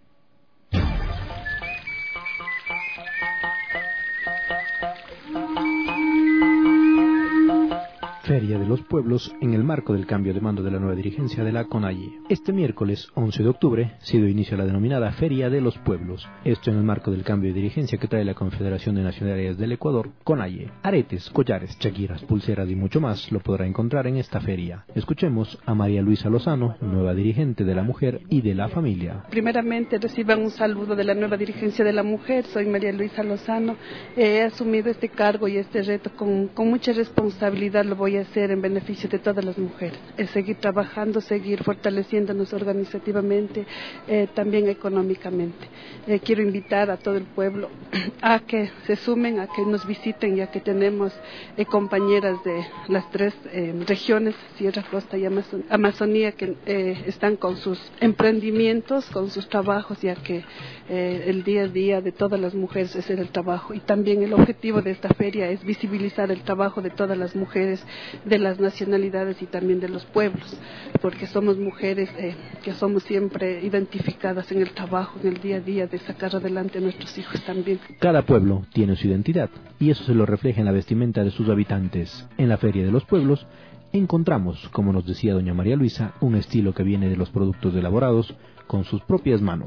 Feria de los Pueblos en el marco del cambio de mando de la nueva dirigencia de la CONAIE. Este miércoles 11 de octubre se dio inicio a la denominada Feria de los Pueblos. Esto en el marco del cambio de dirigencia que trae la Confederación de Nacionalidades del Ecuador, CONAIE. Aretes, collares, chaquiras, pulseras y mucho más lo podrá encontrar en esta feria. Escuchemos a María Luisa Lozano, nueva dirigente de la mujer y de la familia. Primeramente reciban un saludo de la nueva dirigencia de la mujer. Soy María Luisa Lozano. He asumido este cargo y este reto con mucha responsabilidad. Lo voy a hacer en beneficio de todas las mujeres, es seguir trabajando, seguir fortaleciéndonos organizativamente, también económicamente. Quiero invitar a todo el pueblo a que se sumen, a que nos visiten, ya que tenemos compañeras de las tres regiones, Sierra, Costa y Amazonía, que están con sus emprendimientos, con sus trabajos, ya que el día a día de todas las mujeres es el trabajo, y también el objetivo de esta feria es visibilizar el trabajo de todas las mujeres, de las nacionalidades y también de los pueblos, porque somos mujeres que somos siempre identificadas en el trabajo, en el día a día de sacar adelante a nuestros hijos también. Cada pueblo tiene su identidad y eso se lo refleja en la vestimenta de sus habitantes. En la Feria de los Pueblos encontramos, como nos decía doña María Luisa, un estilo que viene de los productos elaborados con sus propias manos.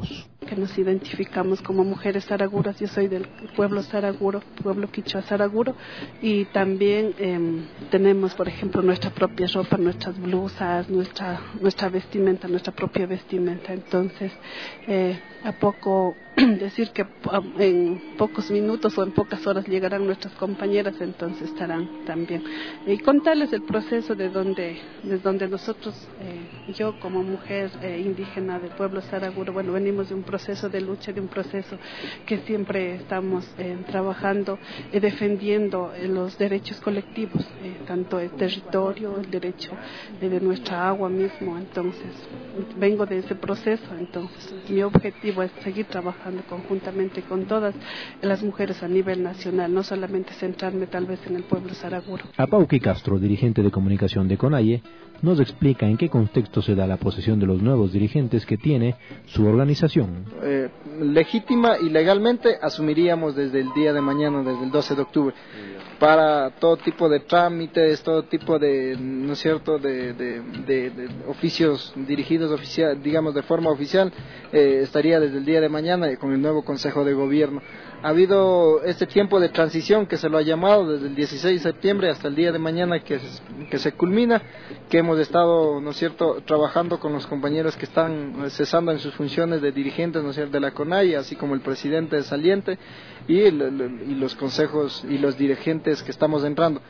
que nos identificamos como mujeres saraguras. Yo soy del pueblo saraguro, pueblo quichua saraguro, y también tenemos, por ejemplo, nuestra propia ropa, nuestras blusas, nuestra vestimenta, nuestra propia vestimenta. Entonces, a poco decir que en pocos minutos o en pocas horas llegarán nuestras compañeras, entonces estarán también. Y contarles el proceso desde donde nosotros, yo como mujer indígena del pueblo saraguro, bueno, venimos de un proceso de lucha, de un proceso que siempre estamos trabajando, defendiendo los derechos colectivos, tanto el territorio, el derecho de nuestra agua mismo. Entonces, vengo de ese proceso, entonces mi objetivo es seguir trabajando conjuntamente con todas las mujeres a nivel nacional, no solamente centrarme tal vez en el pueblo saraguro. Apauqui Castro, dirigente de comunicación de CONAIE, nos explica en qué contexto se da la posesión de los nuevos dirigentes que tiene su organización. Legítima y legalmente asumiríamos desde el día de mañana, desde el 12 de octubre. Para todo tipo de trámites, todo tipo de, ¿no es cierto?, de oficios dirigidos digamos de forma oficial, estaría desde el día de mañana con el nuevo Consejo de Gobierno. Ha habido este tiempo de transición que se lo ha llamado desde el 16 de septiembre hasta el día de mañana que se culmina, que hemos estado, ¿no es cierto?, trabajando con los compañeros que están cesando en sus funciones de dirigentes, ¿no es cierto?, de la CONAIE, así como el presidente saliente y los consejos y los dirigentes que estamos entrando.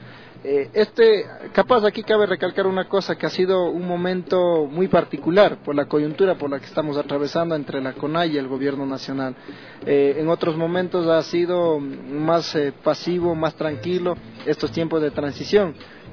Capaz aquí cabe recalcar una cosa, que ha sido un momento muy particular por la coyuntura por la que estamos atravesando entre la CONAIE y el gobierno nacional. En otros momentos ha sido más pasivo, más tranquilo estos tiempos de transición.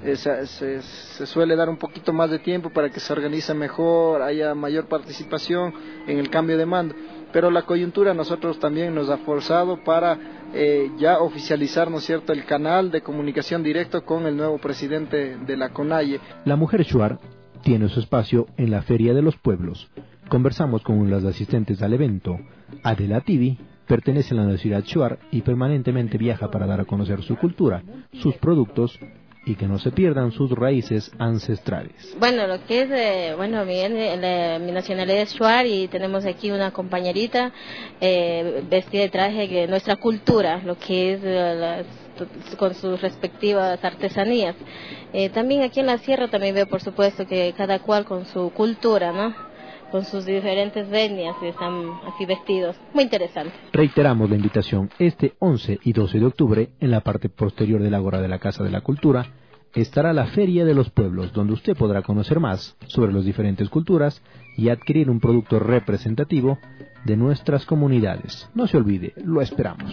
Se suele dar un poquito más de tiempo para que se organice mejor, haya mayor participación en el cambio de mando. Pero la coyuntura a nosotros también nos ha forzado para ya oficializar, ¿no es cierto?, el canal de comunicación directo con el nuevo presidente de la CONAIE. La mujer shuar tiene su espacio en la Feria de los Pueblos. Conversamos con las asistentes al evento. Adela Tibi pertenece a la Universidad Shuar y permanentemente viaja para dar a conocer su cultura, sus productos y que no se pierdan sus raíces ancestrales. Bueno, lo que es, mi nacionalidad es shuar y tenemos aquí una compañerita vestida de traje de nuestra cultura, lo que es con sus respectivas artesanías. También aquí en la sierra también veo, por supuesto, que cada cual con su cultura, ¿no?, con sus diferentes venias, están así vestidos. Muy interesante. Reiteramos la invitación: este 11 y 12 de octubre, en la parte posterior del Ágora de la Casa de la Cultura, estará la Feria de los Pueblos, donde usted podrá conocer más sobre las diferentes culturas y adquirir un producto representativo de nuestras comunidades. No se olvide, lo esperamos.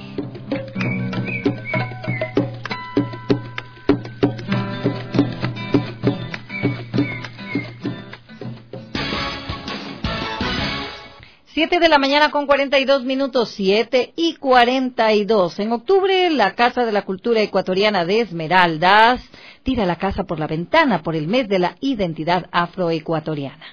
Siete de la mañana con 42 minutos, 7:42. En octubre, la Casa de la Cultura Ecuatoriana de Esmeraldas tira la casa por la ventana por el mes de la identidad afroecuatoriana.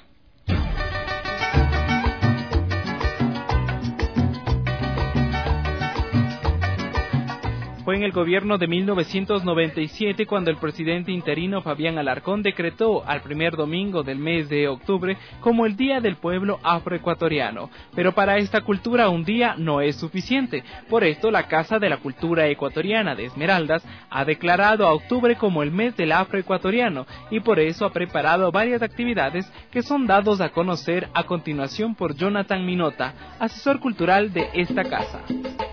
Fue en el gobierno de 1997 cuando el presidente interino Fabián Alarcón decretó al primer domingo del mes de octubre como el Día del Pueblo Afroecuatoriano. Pero para esta cultura un día no es suficiente. Por esto la Casa de la Cultura Ecuatoriana de Esmeraldas ha declarado a octubre como el mes del afroecuatoriano y por eso ha preparado varias actividades que son dados a conocer a continuación por Jonathan Minota, asesor cultural de esta casa.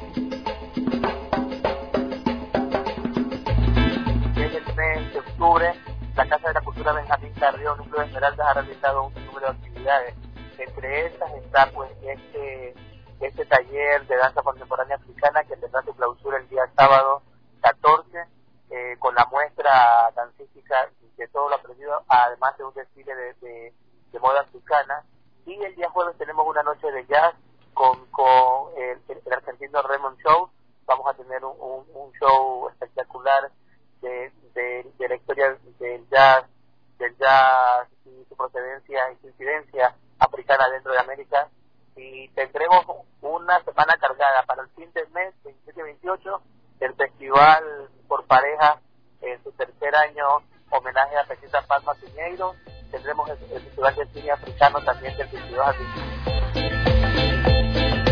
De octubre, la Casa de la Cultura Benjamín Carrión, Núcleo de Esmeraldas, ha realizado un número de actividades. Entre estas está pues este taller de danza contemporánea africana que tendrá su clausura el día sábado 14, con la muestra dancística de todo lo aprendido, además de un desfile de moda africana. Y el día jueves tenemos una noche de jazz con el argentino Raymond Show. Vamos a tener un show espectacular de la historia del jazz y su procedencia y su incidencia africana dentro de América, y tendremos una semana cargada para el fin del mes, 27 y 28, el festival por pareja, en su tercer año, homenaje a Petita Palma Piñeiro. Tendremos el festival del cine africano también del 22 al 25.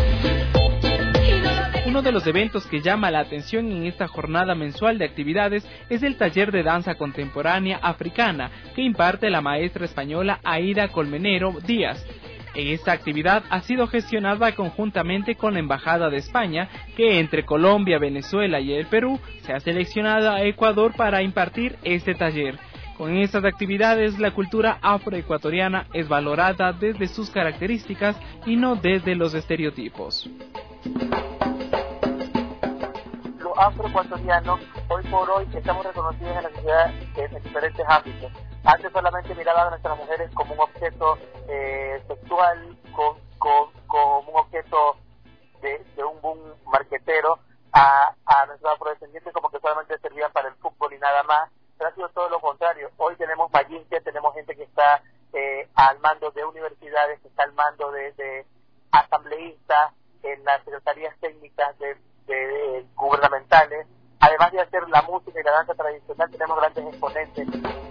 Uno de los eventos que llama la atención en esta jornada mensual de actividades es el taller de danza contemporánea africana que imparte la maestra española Aida Colmenero Díaz. Esta actividad ha sido gestionada conjuntamente con la Embajada de España, que entre Colombia, Venezuela y el Perú se ha seleccionado a Ecuador para impartir este taller. Con estas actividades, la cultura afroecuatoriana es valorada desde sus características y no desde los estereotipos. Los afroecuatorianos, hoy por hoy, estamos reconocidos en la sociedad en diferentes ámbitos. Antes solamente miraban a nuestras mujeres como un objeto sexual, como un objeto de un boom marquetero, a nuestros afrodescendientes como que solamente servían para el fútbol y nada más. Pero ha sido todo lo contrario. Hoy tenemos mayinques, tenemos gente que está al mando de universidades, que está al mando de asambleístas en las secretarías técnicas de gubernamentales. Además de hacer la música y la danza tradicional, tenemos grandes exponentes.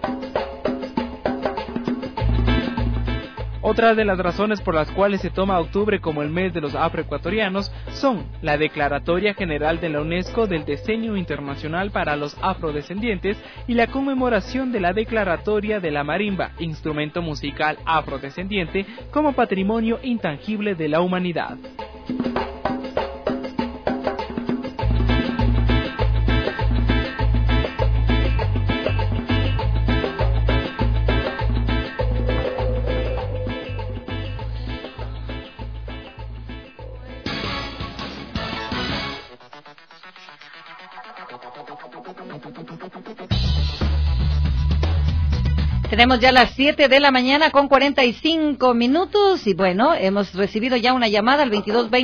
Otra de las razones por las cuales se toma octubre como el mes de los afroecuatorianos son la Declaratoria General de la UNESCO del Diseño Internacional para los Afrodescendientes y la conmemoración de la Declaratoria de la Marimba, instrumento musical afrodescendiente, como patrimonio intangible de la humanidad. Tenemos ya las 7 de la mañana con 45 minutos y bueno, hemos recibido ya una llamada al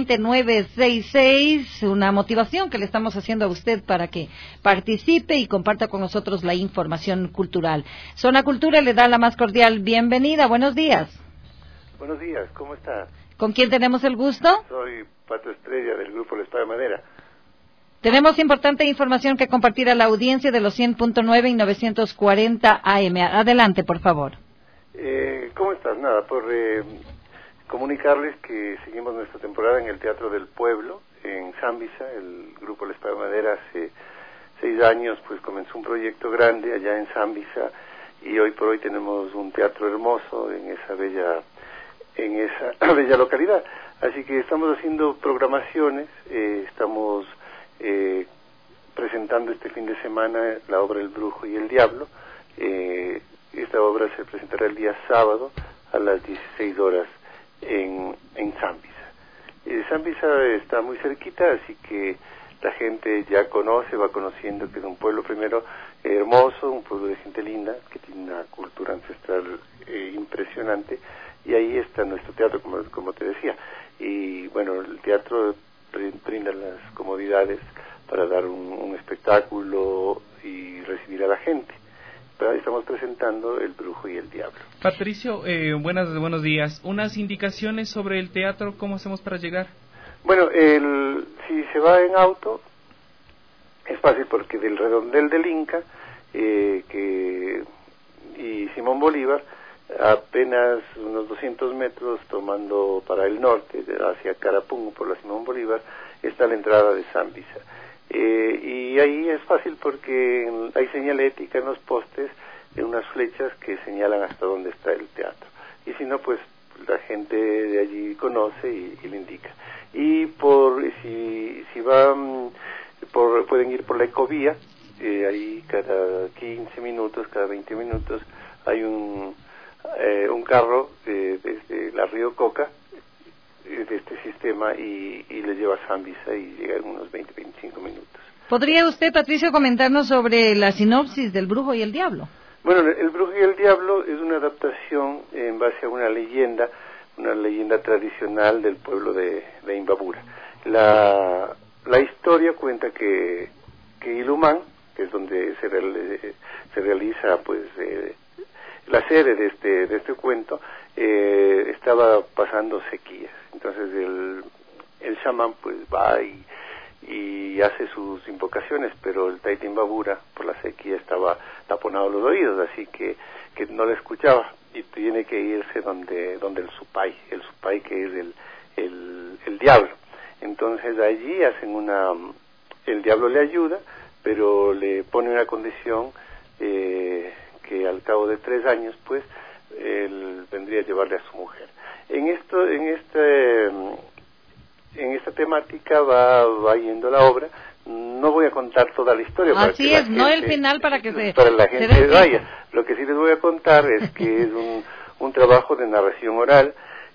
2220-966, una motivación que le estamos haciendo a usted para que participe y comparta con nosotros la información cultural. Zona Cultura le da la más cordial bienvenida. Buenos días. Buenos días, ¿cómo está? ¿Con quién tenemos el gusto? Soy Pato Estrella del grupo La Espada de Madera. Tenemos importante información que compartir a la audiencia de los 100.9 y 940 AM. Adelante, por favor. ¿Cómo estás? Nada, por comunicarles que seguimos nuestra temporada en el Teatro del Pueblo, en Zambisa. El grupo La Espada de Madera hace 6 años pues comenzó un proyecto grande allá en Zambisa y hoy por hoy tenemos un teatro hermoso en esa bella localidad. Así que estamos haciendo programaciones, estamos presentando este fin de semana la obra El Brujo y el Diablo. Esta obra se presentará el día sábado a las 16 horas en Zambisa. Zambisa está muy cerquita, así que la gente ya va conociendo que es un pueblo primero hermoso, un pueblo de gente linda, que tiene una cultura ancestral impresionante, y ahí está nuestro teatro, como te decía. Y bueno, el teatro brinda las comodidades para dar un espectáculo y recibir a la gente. Pero ahí estamos presentando El Brujo y el Diablo. Patricio, buenos días. Unas indicaciones sobre el teatro, ¿cómo hacemos para llegar? Bueno, si se va en auto, es fácil porque del Redondel del Inca y Simón Bolívar, apenas unos 200 metros tomando para el norte, hacia Carapungo por la Simón Bolívar, está la entrada de Zambisa. Y ahí es fácil porque hay señalética en los postes de unas flechas que señalan hasta dónde está el teatro. Y si no, pues la gente de allí conoce y le indica. Y si van, pueden ir por la ecovía, ahí cada 15 minutos, cada 20 minutos hay un carro desde la Río Coca de este sistema y le lleva a Zambisa y llega en unos 20-25 minutos. ¿Podría usted, Patricio, comentarnos sobre la sinopsis del Brujo y el Diablo? Bueno, El Brujo y el Diablo es una adaptación en base a una leyenda tradicional del pueblo de Imbabura. La historia cuenta que Ilumán, que es donde se realiza pues la sede de este cuento, estaba pasando sequías. Entonces el chamán pues va y hace sus invocaciones, pero el Taita Imbabura por la sequía estaba taponado los oídos, así que no le escuchaba y tiene que irse donde el supay que es el diablo. Entonces allí hacen el diablo le ayuda, pero le pone una condición que al cabo de 3 años, pues, él vendría a llevarle a su mujer. En esta temática va yendo la obra. No voy a contar toda la historia. Así es, no el final para que la gente vaya. Lo que sí les voy a contar es que es un trabajo de narración oral,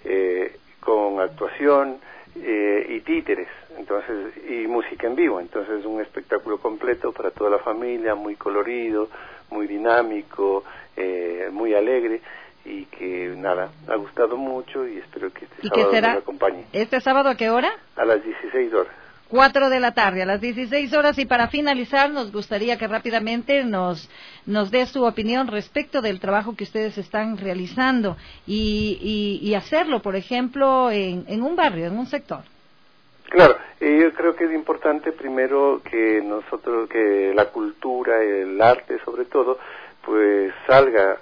con actuación y títeres, entonces, y música en vivo. Entonces, un espectáculo completo para toda la familia, muy colorido, muy dinámico, muy alegre, y que nada, ha gustado mucho, y espero que este sábado nos acompañe. ¿Este sábado a qué hora? A las 16 horas. 4 de la tarde, a las 16 horas. Y para finalizar, nos gustaría que rápidamente nos dé su opinión respecto del trabajo que ustedes están realizando y hacerlo, por ejemplo, en un barrio, en un sector. Claro, yo creo que es importante primero que que la cultura, el arte sobre todo, pues salga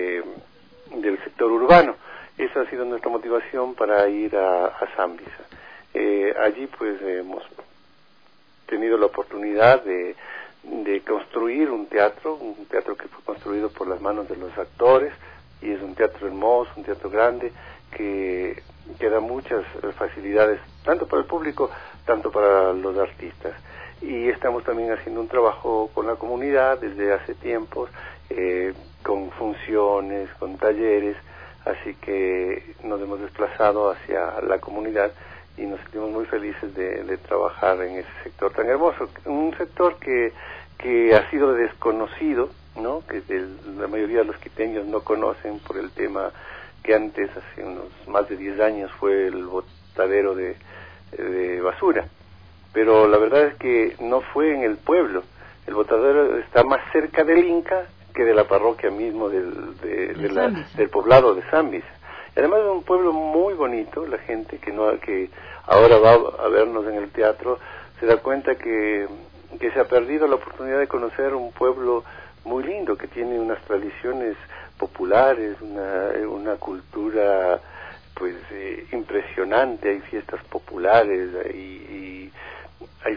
del sector urbano. Esa ha sido nuestra motivación para ir a Zambisa. Allí pues hemos tenido la oportunidad de construir un teatro que fue construido por las manos de los actores, y es un teatro hermoso, un teatro grande que da muchas facilidades tanto para el público, tanto para los artistas. Y estamos también haciendo un trabajo con la comunidad desde hace tiempos, con funciones, con talleres, así que nos hemos desplazado hacia la comunidad y nos sentimos muy felices de trabajar en ese sector tan hermoso, un sector que ha sido desconocido, ¿no? Que la mayoría de los quiteños no conocen por el tema que antes, hace unos más de 10 años, fue el botadero de basura, pero la verdad es que no fue en el pueblo. El botadero está más cerca del Inca que de la parroquia mismo del poblado de Zambisa. Además es un pueblo muy bonito. La gente que ahora va a vernos en el teatro se da cuenta que se ha perdido la oportunidad de conocer un pueblo muy lindo, que tiene unas tradiciones populares, una cultura pues impresionante. Hay fiestas populares, y hay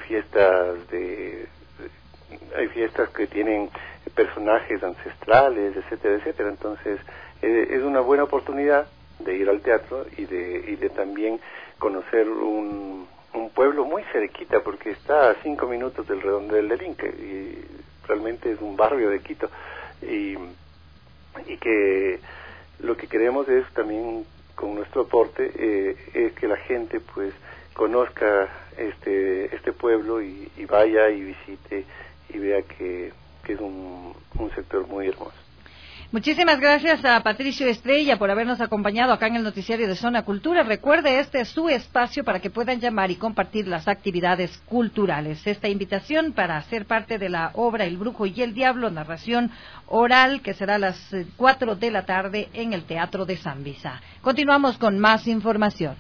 fiestas que tienen personajes ancestrales, etcétera, etcétera. Entonces es una buena oportunidad de ir al teatro y de también conocer un pueblo muy cerquita, porque está a 5 minutos del Redondel del Inca, y realmente es un barrio de Quito, y que lo que queremos es también, con nuestro aporte, es que la gente pues conozca este pueblo y vaya y visite y vea que es un sector muy hermoso. Muchísimas gracias a Patricio Estrella por habernos acompañado acá en el noticiario de Zona Cultura. Recuerde, este es su espacio para que puedan llamar y compartir las actividades culturales. Esta invitación para ser parte de la obra El Brujo y el Diablo, narración oral, que será a las 4 de la tarde en el Teatro de Zambisa. Continuamos con más información.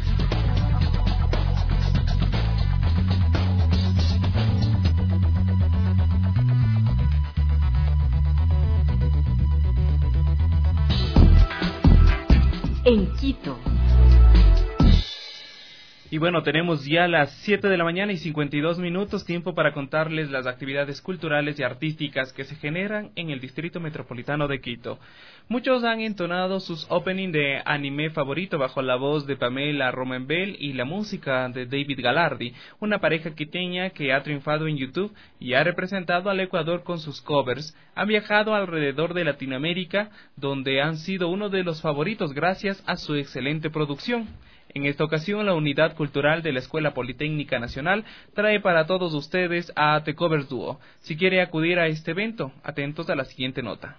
En Quito. Y bueno, tenemos ya las 7 de la mañana y 52 minutos, tiempo para contarles las actividades culturales y artísticas que se generan en el Distrito Metropolitano de Quito. Muchos han entonado sus opening de anime favorito bajo la voz de Pamela Romenbel y la música de David Galardi, una pareja quiteña que ha triunfado en YouTube y ha representado al Ecuador con sus covers. Han viajado alrededor de Latinoamérica, donde han sido uno de los favoritos gracias a su excelente producción. En esta ocasión, la Unidad Cultural de la Escuela Politécnica Nacional trae para todos ustedes a The Covers Duo. Si quiere acudir a este evento, atentos a la siguiente nota.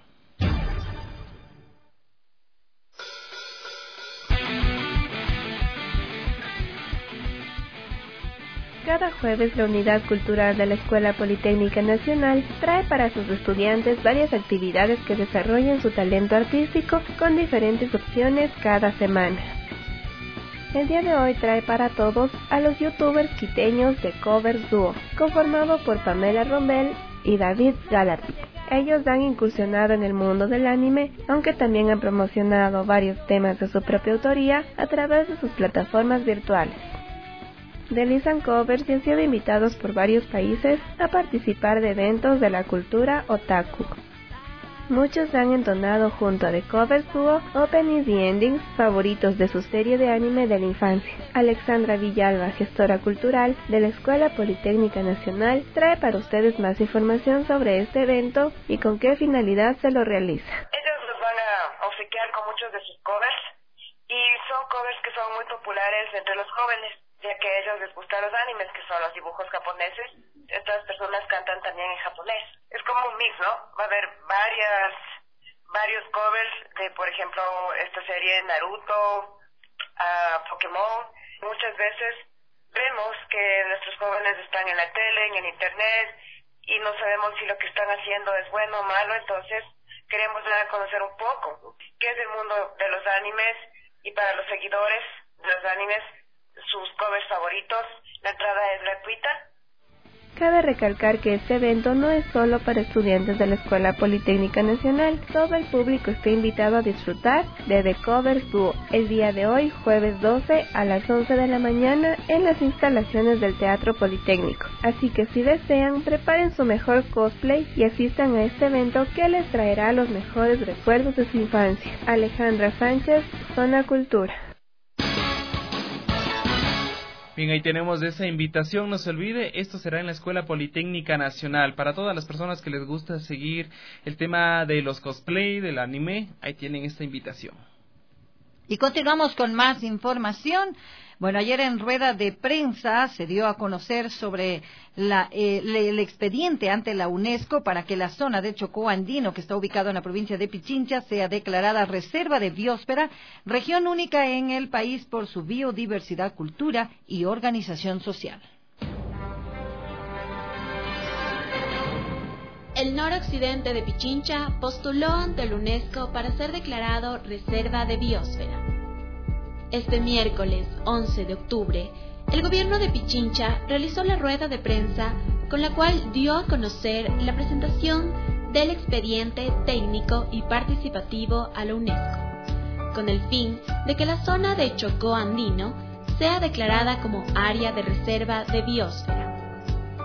Cada jueves, la Unidad Cultural de la Escuela Politécnica Nacional trae para sus estudiantes varias actividades que desarrollan su talento artístico con diferentes opciones cada semana. El día de hoy trae para todos a los youtubers quiteños de Covers Duo, conformado por Pamela Romenbel y David Galardi. Ellos han incursionado en el mundo del anime, aunque también han promocionado varios temas de su propia autoría a través de sus plataformas virtuales. realizan covers y han sido invitados por varios países a participar de eventos de la cultura otaku. Muchos han entonado junto a The Covers Duo openings y endings favoritos de su serie de anime de la infancia. Alexandra Villalba, gestora cultural de la Escuela Politécnica Nacional, trae para ustedes más información sobre este evento y con qué finalidad se lo realiza. Ellos nos van a obsequiar con muchos de sus covers y son covers que son muy populares entre los jóvenes, ya que a ellos les gustan los animes, que son los dibujos japoneses. Estas personas cantan también en japonés. Es como un mix, ¿no? Va a haber varios covers de, por ejemplo, esta serie Naruto, Pokémon. Muchas veces vemos que nuestros jóvenes están en la tele, en el internet, y no sabemos si lo que están haciendo es bueno o malo, entonces queremos dar a conocer un poco qué es el mundo de los animes, y para los seguidores de los animes, sus covers favoritos. La entrada es gratuita. Cabe recalcar que este evento no es solo para estudiantes de la Escuela Politécnica Nacional. Todo el público está invitado a disfrutar de The Covers Duo el día de hoy, jueves 12 a las 11 de la mañana en las instalaciones del Teatro Politécnico. Así que si desean, preparen su mejor cosplay y asistan a este evento que les traerá los mejores recuerdos de su infancia. Alejandra Sánchez, Zona Cultura. Bien, ahí tenemos esa invitación, no se olvide, esto será en la Escuela Politécnica Nacional. Para todas las personas que les gusta seguir el tema de los cosplay, del anime, ahí tienen esta invitación. Y continuamos con más información. Bueno, ayer en rueda de prensa se dio a conocer sobre el expediente ante la UNESCO para que la zona de Chocó Andino, que está ubicado en la provincia de Pichincha, sea declarada reserva de biosfera, región única en el país por su biodiversidad, cultura y organización social. El noroccidente de Pichincha postuló ante la UNESCO para ser declarado reserva de biosfera. Este miércoles 11 de octubre, el gobierno de Pichincha realizó la rueda de prensa con la cual dio a conocer la presentación del expediente técnico y participativo a la UNESCO, con el fin de que la zona de Chocó Andino sea declarada como área de reserva de biosfera.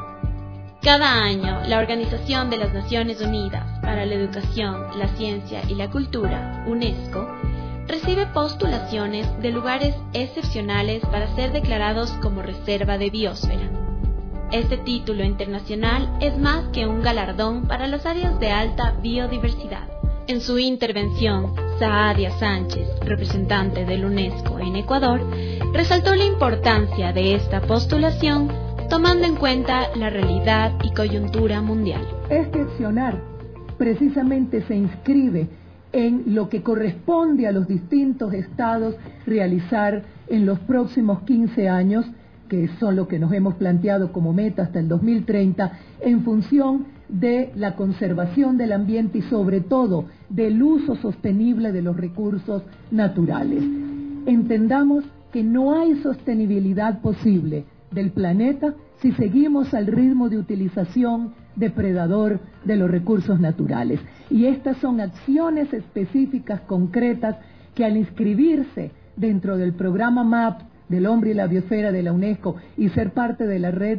Cada año, la Organización de las Naciones Unidas para la Educación, la Ciencia y la Cultura, UNESCO, recibe postulaciones de lugares excepcionales para ser declarados como reserva de biosfera. Este título internacional es más que un galardón para las áreas de alta biodiversidad. En su intervención, Saadia Sánchez, representante del UNESCO en Ecuador, resaltó la importancia de esta postulación tomando en cuenta la realidad y coyuntura mundial. Este accionar precisamente se inscribe en lo que corresponde a los distintos estados realizar en los próximos 15 años, que son lo que nos hemos planteado como meta hasta el 2030, en función de la conservación del ambiente y sobre todo del uso sostenible de los recursos naturales. Entendamos que no hay sostenibilidad posible del planeta si seguimos al ritmo de utilización depredador de los recursos naturales. Y estas son acciones específicas, concretas, que al inscribirse dentro del programa MAP del hombre y la biosfera de la UNESCO y ser parte de la red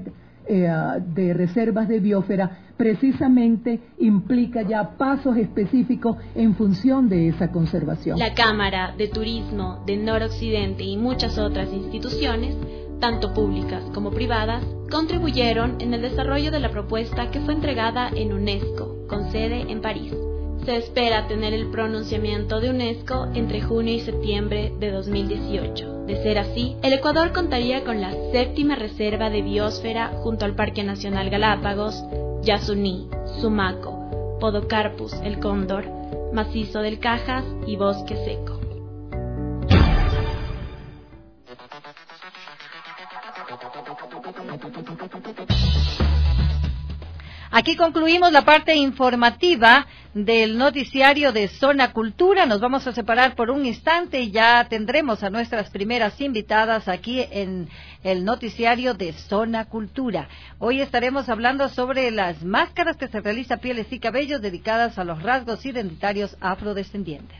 de reservas de biosfera, precisamente implica ya pasos específicos en función de esa conservación. La Cámara de Turismo del Noroccidente y muchas otras instituciones, tanto públicas como privadas, contribuyeron en el desarrollo de la propuesta que fue entregada en UNESCO, con sede en París. Se espera tener el pronunciamiento de UNESCO entre junio y septiembre de 2018. De ser así, el Ecuador contaría con la 7ª reserva de biosfera junto al Parque Nacional Galápagos, Yasuní, Sumaco, Podocarpus, el Cóndor, Macizo del Cajas y Bosque Seco. Aquí concluimos la parte informativa del noticiario de Zona Cultura. Nos vamos a separar por un instante y ya tendremos a nuestras primeras invitadas aquí en el noticiario de Zona Cultura. Hoy estaremos hablando sobre las máscaras que se realizan pieles y cabellos dedicadas a los rasgos identitarios afrodescendientes.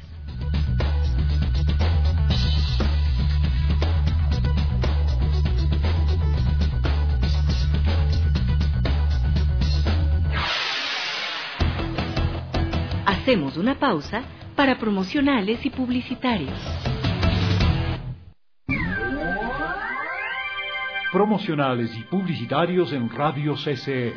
Hacemos una pausa para promocionales y publicitarios. Promocionales y publicitarios en Radio CCE.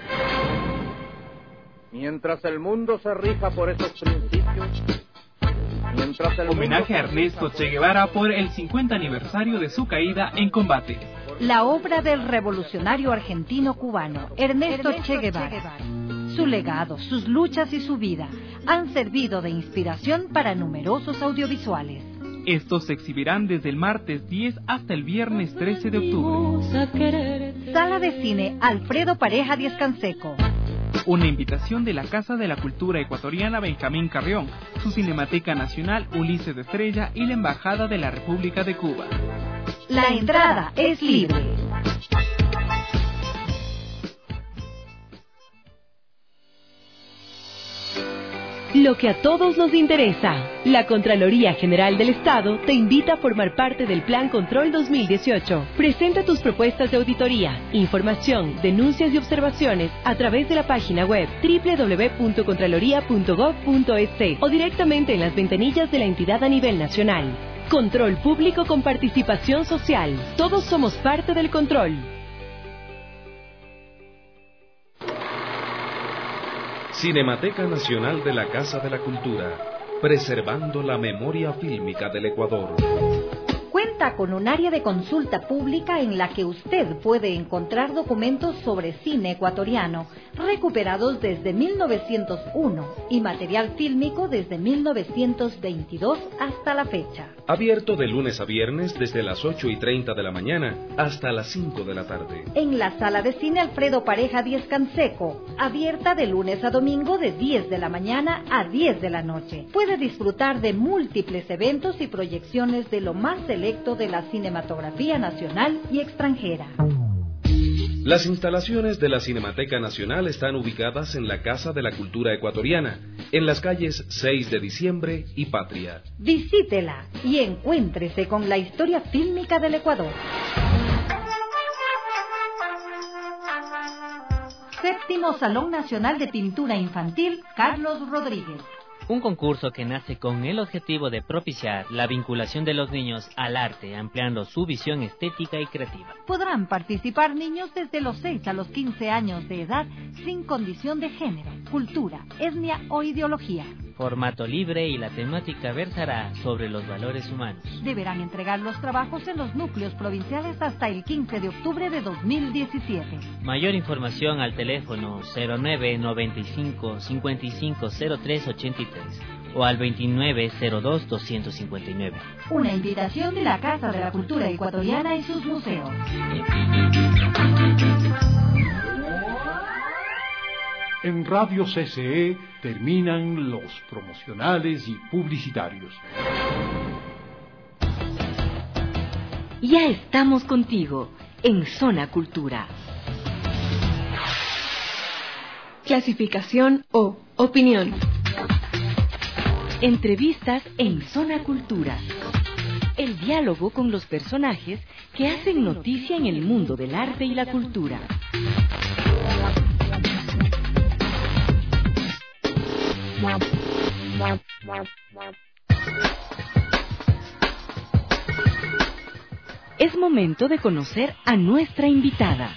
Mientras el mundo se rija por esos principios, homenaje a Ernesto Che Guevara por el 50 aniversario de su caída en combate. La obra del revolucionario argentino-cubano Ernesto Che Guevara. Su legado, sus luchas y su vida han servido de inspiración para numerosos audiovisuales. Estos se exhibirán desde el martes 10 hasta el viernes 13 de octubre. Sala de Cine Alfredo Pareja Díaz Canseco. Una invitación de la Casa de la Cultura Ecuatoriana Benjamín Carrión, su Cinemateca Nacional Ulises de Estrella y la Embajada de la República de Cuba. La entrada es libre. Lo que a todos nos interesa. La Contraloría General del Estado te invita a formar parte del Plan Control 2018. Presenta tus propuestas de auditoría, información, denuncias y observaciones a través de la página web www.contraloría.gov.es o directamente en las ventanillas de la entidad a nivel nacional. Control público con participación social. Todos somos parte del control. Cinemateca Nacional de la Casa de la Cultura, preservando la memoria fílmica del Ecuador. Cuenta con un área de consulta pública en la que usted puede encontrar documentos sobre cine ecuatoriano recuperados desde 1901 y material fílmico desde 1922 hasta la fecha. Abierto de lunes a viernes desde las 8:30 de la mañana hasta las 5 de la tarde. En la Sala de Cine Alfredo Pareja Díaz Canseco, abierta de lunes a domingo de 10 de la mañana a 10 de la noche. Puede disfrutar de múltiples eventos y proyecciones de lo más selecto de la cinematografía nacional y extranjera. Las instalaciones de la Cinemateca Nacional están ubicadas en la Casa de la Cultura Ecuatoriana, en las calles 6 de Diciembre y Patria. Visítela y encuéntrese con la historia fílmica del Ecuador. Séptimo Salón Nacional de Pintura Infantil Carlos Rodríguez. Un concurso que nace con el objetivo de propiciar la vinculación de los niños al arte, ampliando su visión estética y creativa. Podrán participar niños desde los 6 a los 15 años de edad, sin condición de género, cultura, etnia o ideología. Formato libre y la temática versará sobre los valores humanos. Deberán entregar los trabajos en los núcleos provinciales hasta el 15 de octubre de 2017. Mayor información al teléfono 0995 550383 o al 2902-259. Una invitación de la Casa de la Cultura Ecuatoriana y sus museos. En Radio CCE terminan los promocionales y publicitarios. Ya estamos contigo en Zona Cultura. Clasificación O. Opinión. Entrevistas en Zona Cultura. El diálogo con los personajes que hacen noticia en el mundo del arte y la cultura. Es momento de conocer a nuestra invitada.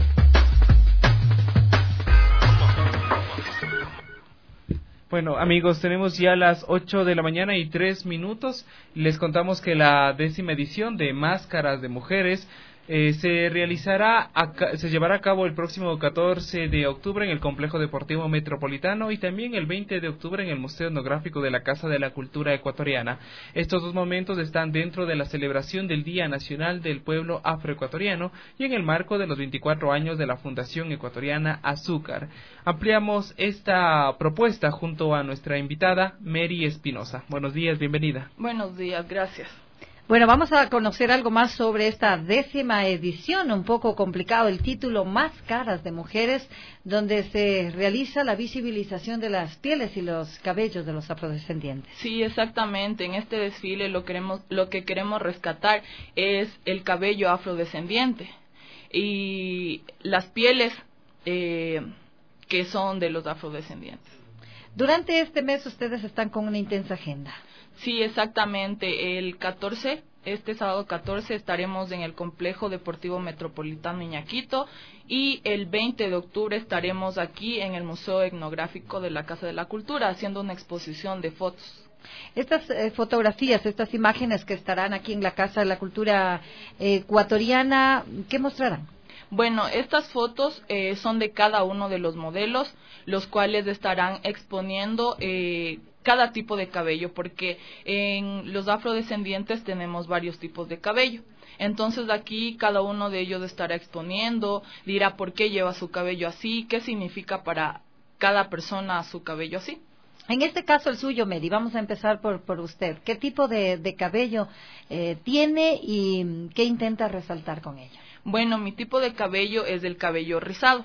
Bueno, amigos, tenemos ya las 8 de la mañana y 3 minutos. Les contamos que la 10ª edición de Máscaras de Mujeres se llevará a cabo el próximo 14 de octubre en el Complejo Deportivo Metropolitano y también el 20 de octubre en el Museo Etnográfico de la Casa de la Cultura Ecuatoriana. Estos dos momentos están dentro de la celebración del Día Nacional del Pueblo Afroecuatoriano y en el marco de los 24 años de la Fundación Ecuatoriana Azúcar. Ampliamos esta propuesta junto a nuestra invitada Mary Espinosa. Buenos días, bienvenida. Buenos días, gracias. Bueno, vamos a conocer algo más sobre esta 10ª edición, un poco complicado el título, Máscaras de Mujeres, donde se realiza la visibilización de las pieles y los cabellos de los afrodescendientes. Sí, exactamente. En este desfile lo que queremos rescatar es el cabello afrodescendiente y las pieles que son de los afrodescendientes. Durante este mes ustedes están con una intensa agenda. Sí, exactamente. El 14, este sábado 14, estaremos en el Complejo Deportivo Metropolitano Iñaquito y el 20 de octubre estaremos aquí en el Museo Etnográfico de la Casa de la Cultura haciendo una exposición de fotos. Estas fotografías, estas imágenes que estarán aquí en la Casa de la Cultura Ecuatoriana, ¿qué mostrarán? Bueno, estas fotos son de cada uno de los modelos, los cuales estarán exponiendo cada tipo de cabello, porque en los afrodescendientes tenemos varios tipos de cabello. Entonces aquí cada uno de ellos estará exponiendo, dirá por qué lleva su cabello así, qué significa para cada persona su cabello así. En este caso el suyo, Mary, vamos a empezar por usted. ¿Qué tipo de cabello tiene y qué intenta resaltar con ello? Bueno, mi tipo de cabello es el cabello rizado.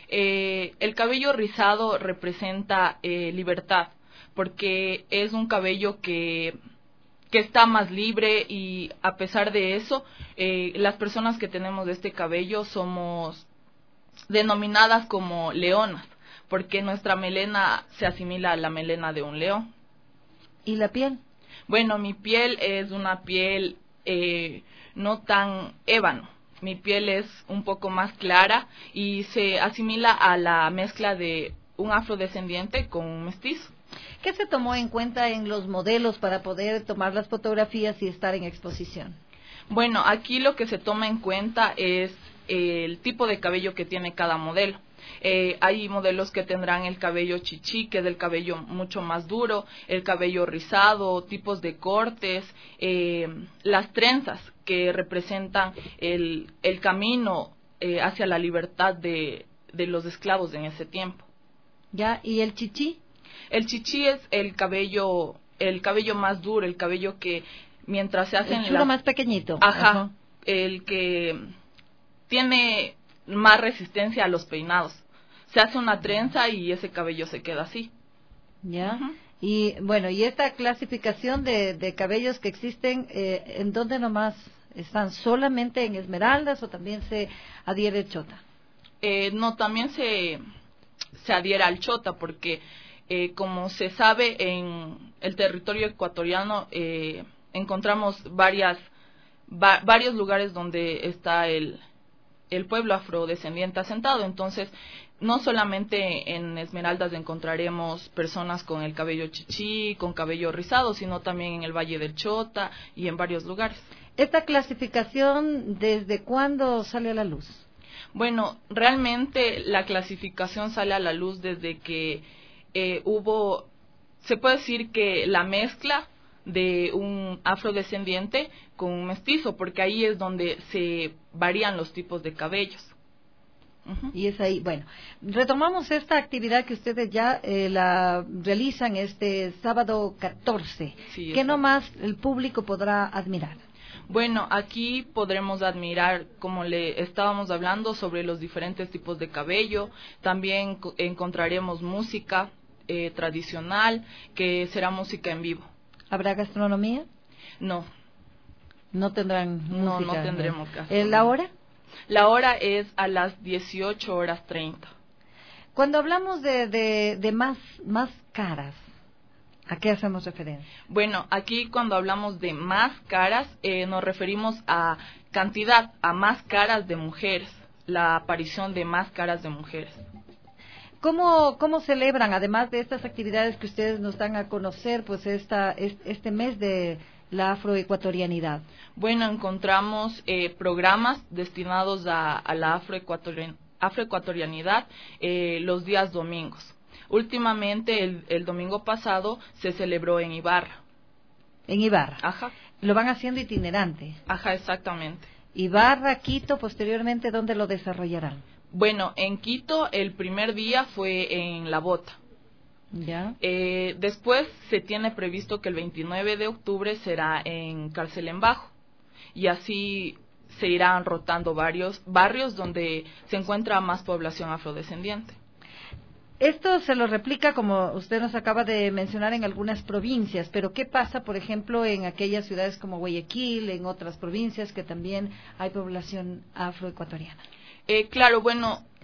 El cabello rizado representa libertad, porque es un cabello que está más libre y a pesar de eso, las personas que tenemos este cabello somos denominadas como leonas, porque nuestra melena se asimila a la melena de un león. ¿Y la piel? Bueno, mi piel es una piel no tan ébano. Mi piel es un poco más clara y se asimila a la mezcla de un afrodescendiente con un mestizo. ¿Qué se tomó en cuenta en los modelos para poder tomar las fotografías y estar en exposición? Bueno, aquí lo que se toma en cuenta es el tipo de cabello que tiene cada modelo. Hay modelos que tendrán el cabello chichi, que es el cabello mucho más duro, el cabello rizado, tipos de cortes, las trenzas que representan el camino hacia la libertad de los esclavos en ese tiempo. ¿Ya? ¿Y el chichi? El chichi es el cabello más duro, el cabello que mientras se hacen... El chulo más pequeñito. Ajá, el que tiene más resistencia a los peinados. Se hace una trenza y ese cabello se queda así. Ya. Y bueno, y esta clasificación de cabellos que existen, ¿en dónde nomás están? ¿Solamente en esmeraldas o también se adhiere el chota? No, también se adhiere al chota porque como se sabe en el territorio ecuatoriano encontramos varios lugares donde está el pueblo afrodescendiente asentado. Entonces, no solamente en Esmeraldas encontraremos personas con el cabello chichi, con cabello rizado, sino también en el Valle del Chota y en varios lugares. ¿Esta clasificación desde cuándo sale a la luz? Bueno, realmente la clasificación sale a la luz desde que se puede decir que la mezcla de un afrodescendiente con un mestizo, porque ahí es donde se varían los tipos de cabellos. Y es ahí, bueno, retomamos esta actividad que ustedes ya la realizan este sábado 14. Sí, ¿qué nomás el público podrá admirar? Bueno, aquí podremos admirar, como le estábamos hablando, sobre los diferentes tipos de cabello. También encontraremos música tradicional, que será música en vivo. ¿Habrá gastronomía? No. ¿No tendrán música? No tendremos gastronomía. ¿La hora? La hora es a las 18:30. Cuando hablamos de más caras, ¿a qué hacemos referencia? Bueno, aquí cuando hablamos de más caras, nos referimos a cantidad, a más caras de mujeres, la aparición de más caras de mujeres. ¿Cómo celebran, además de estas actividades que ustedes nos dan a conocer, pues este mes de la afroecuatorianidad? Bueno, encontramos programas destinados a la afroecuatorianidad los días domingos. Últimamente, el domingo pasado, se celebró en Ibarra. ¿En Ibarra? Ajá. ¿Lo van haciendo itinerante? Ajá, exactamente. Ibarra, Quito, posteriormente, ¿dónde lo desarrollarán? Bueno, en Quito el primer día fue en La Bota. ¿Ya? Después se tiene previsto que el 29 de octubre será en Carcelenbajo. Y así se irán rotando varios barrios donde se encuentra más población afrodescendiente. Esto se lo replica, como usted nos acaba de mencionar, en algunas provincias, pero ¿qué pasa, por ejemplo, en aquellas ciudades como Guayaquil, en otras provincias que también hay población afroecuatoriana? Claro, bueno,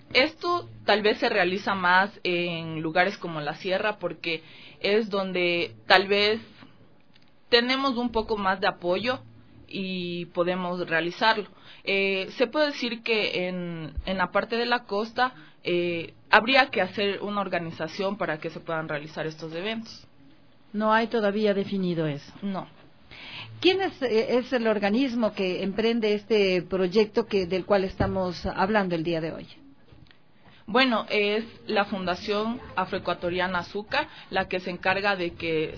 Esto tal vez se realiza más en lugares como la sierra porque es donde tal vez tenemos un poco más de apoyo y podemos realizarlo. Se puede decir que en la parte de la costa habría que hacer una organización para que se puedan realizar estos eventos. No hay todavía definido eso. No. ¿Quién es el organismo que emprende este proyecto del cual estamos hablando el día de hoy? Bueno, es la Fundación Afroecuatoriana Azúcar la que se encarga de que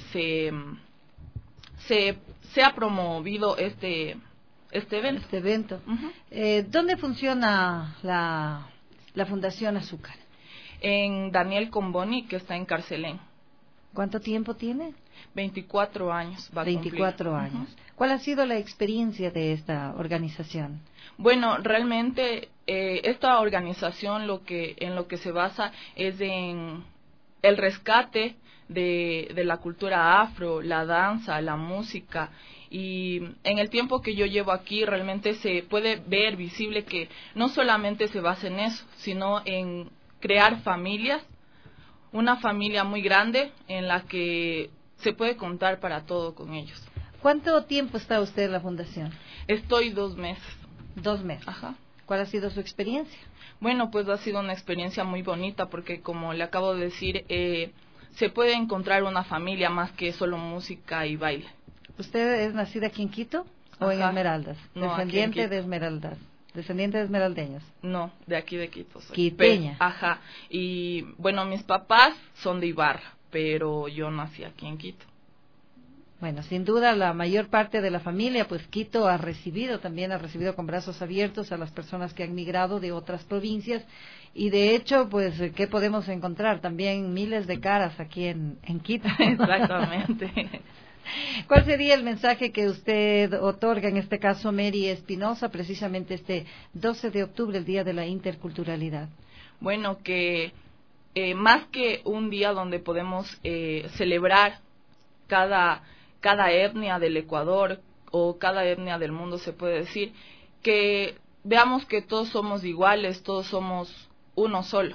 sea promovido este evento. ¿Dónde funciona la Fundación Azúcar? En Daniel Comboni, que está en Carcelén. ¿Cuánto tiempo tiene? 24 años va a cumplir. 24 años. ¿Cuál ha sido la experiencia de esta organización? Bueno, realmente esta organización en lo que se basa es en el rescate de la cultura afro, la danza, la música, y en el tiempo que yo llevo aquí realmente se puede ver visible que no solamente se basa en eso, sino en crear familias, una familia muy grande en la que se puede contar para todo con ellos. ¿Cuánto tiempo está usted en la fundación? Estoy 2 meses. 2 meses. Ajá. ¿Cuál ha sido su experiencia? Bueno, pues ha sido una experiencia muy bonita porque, como le acabo de decir, se puede encontrar una familia más que solo música y baile. ¿Usted es nacida aquí en Quito o en Esmeraldas? No, descendiente de Esmeraldas. ¿Descendiente de esmeraldeños? No, de aquí de Quito soy. Quiteña. Ajá. Y bueno, mis papás son de Ibarra, pero yo nací aquí en Quito. Bueno, sin duda la mayor parte de la familia, pues Quito ha recibido con brazos abiertos a las personas que han migrado de otras provincias y de hecho, pues, ¿qué podemos encontrar? También miles de caras aquí en Quito. Exactamente. ¿Cuál sería el mensaje que usted otorga, en este caso Mary Espinosa, precisamente este 12 de octubre, el Día de la Interculturalidad? Bueno, que más que un día donde podemos celebrar cada etnia del Ecuador o cada etnia del mundo, se puede decir, que veamos que todos somos iguales, todos somos uno solo.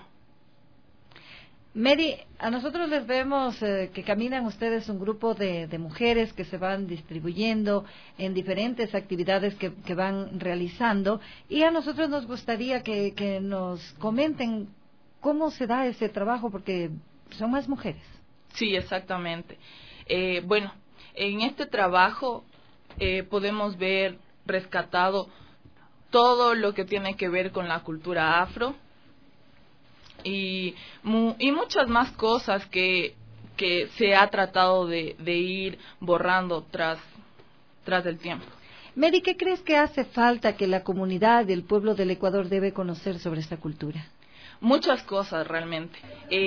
Mary, a nosotros les vemos que caminan ustedes un grupo de mujeres que se van distribuyendo en diferentes actividades que van realizando y a nosotros nos gustaría que nos comenten cómo se da ese trabajo porque son más mujeres. Sí, exactamente. Bueno, en este trabajo podemos ver rescatado todo lo que tiene que ver con la cultura afro y muchas más cosas que se ha tratado de ir borrando tras el tiempo. Mary, ¿qué crees que hace falta que la comunidad del pueblo del Ecuador debe conocer sobre esta cultura? Muchas cosas realmente.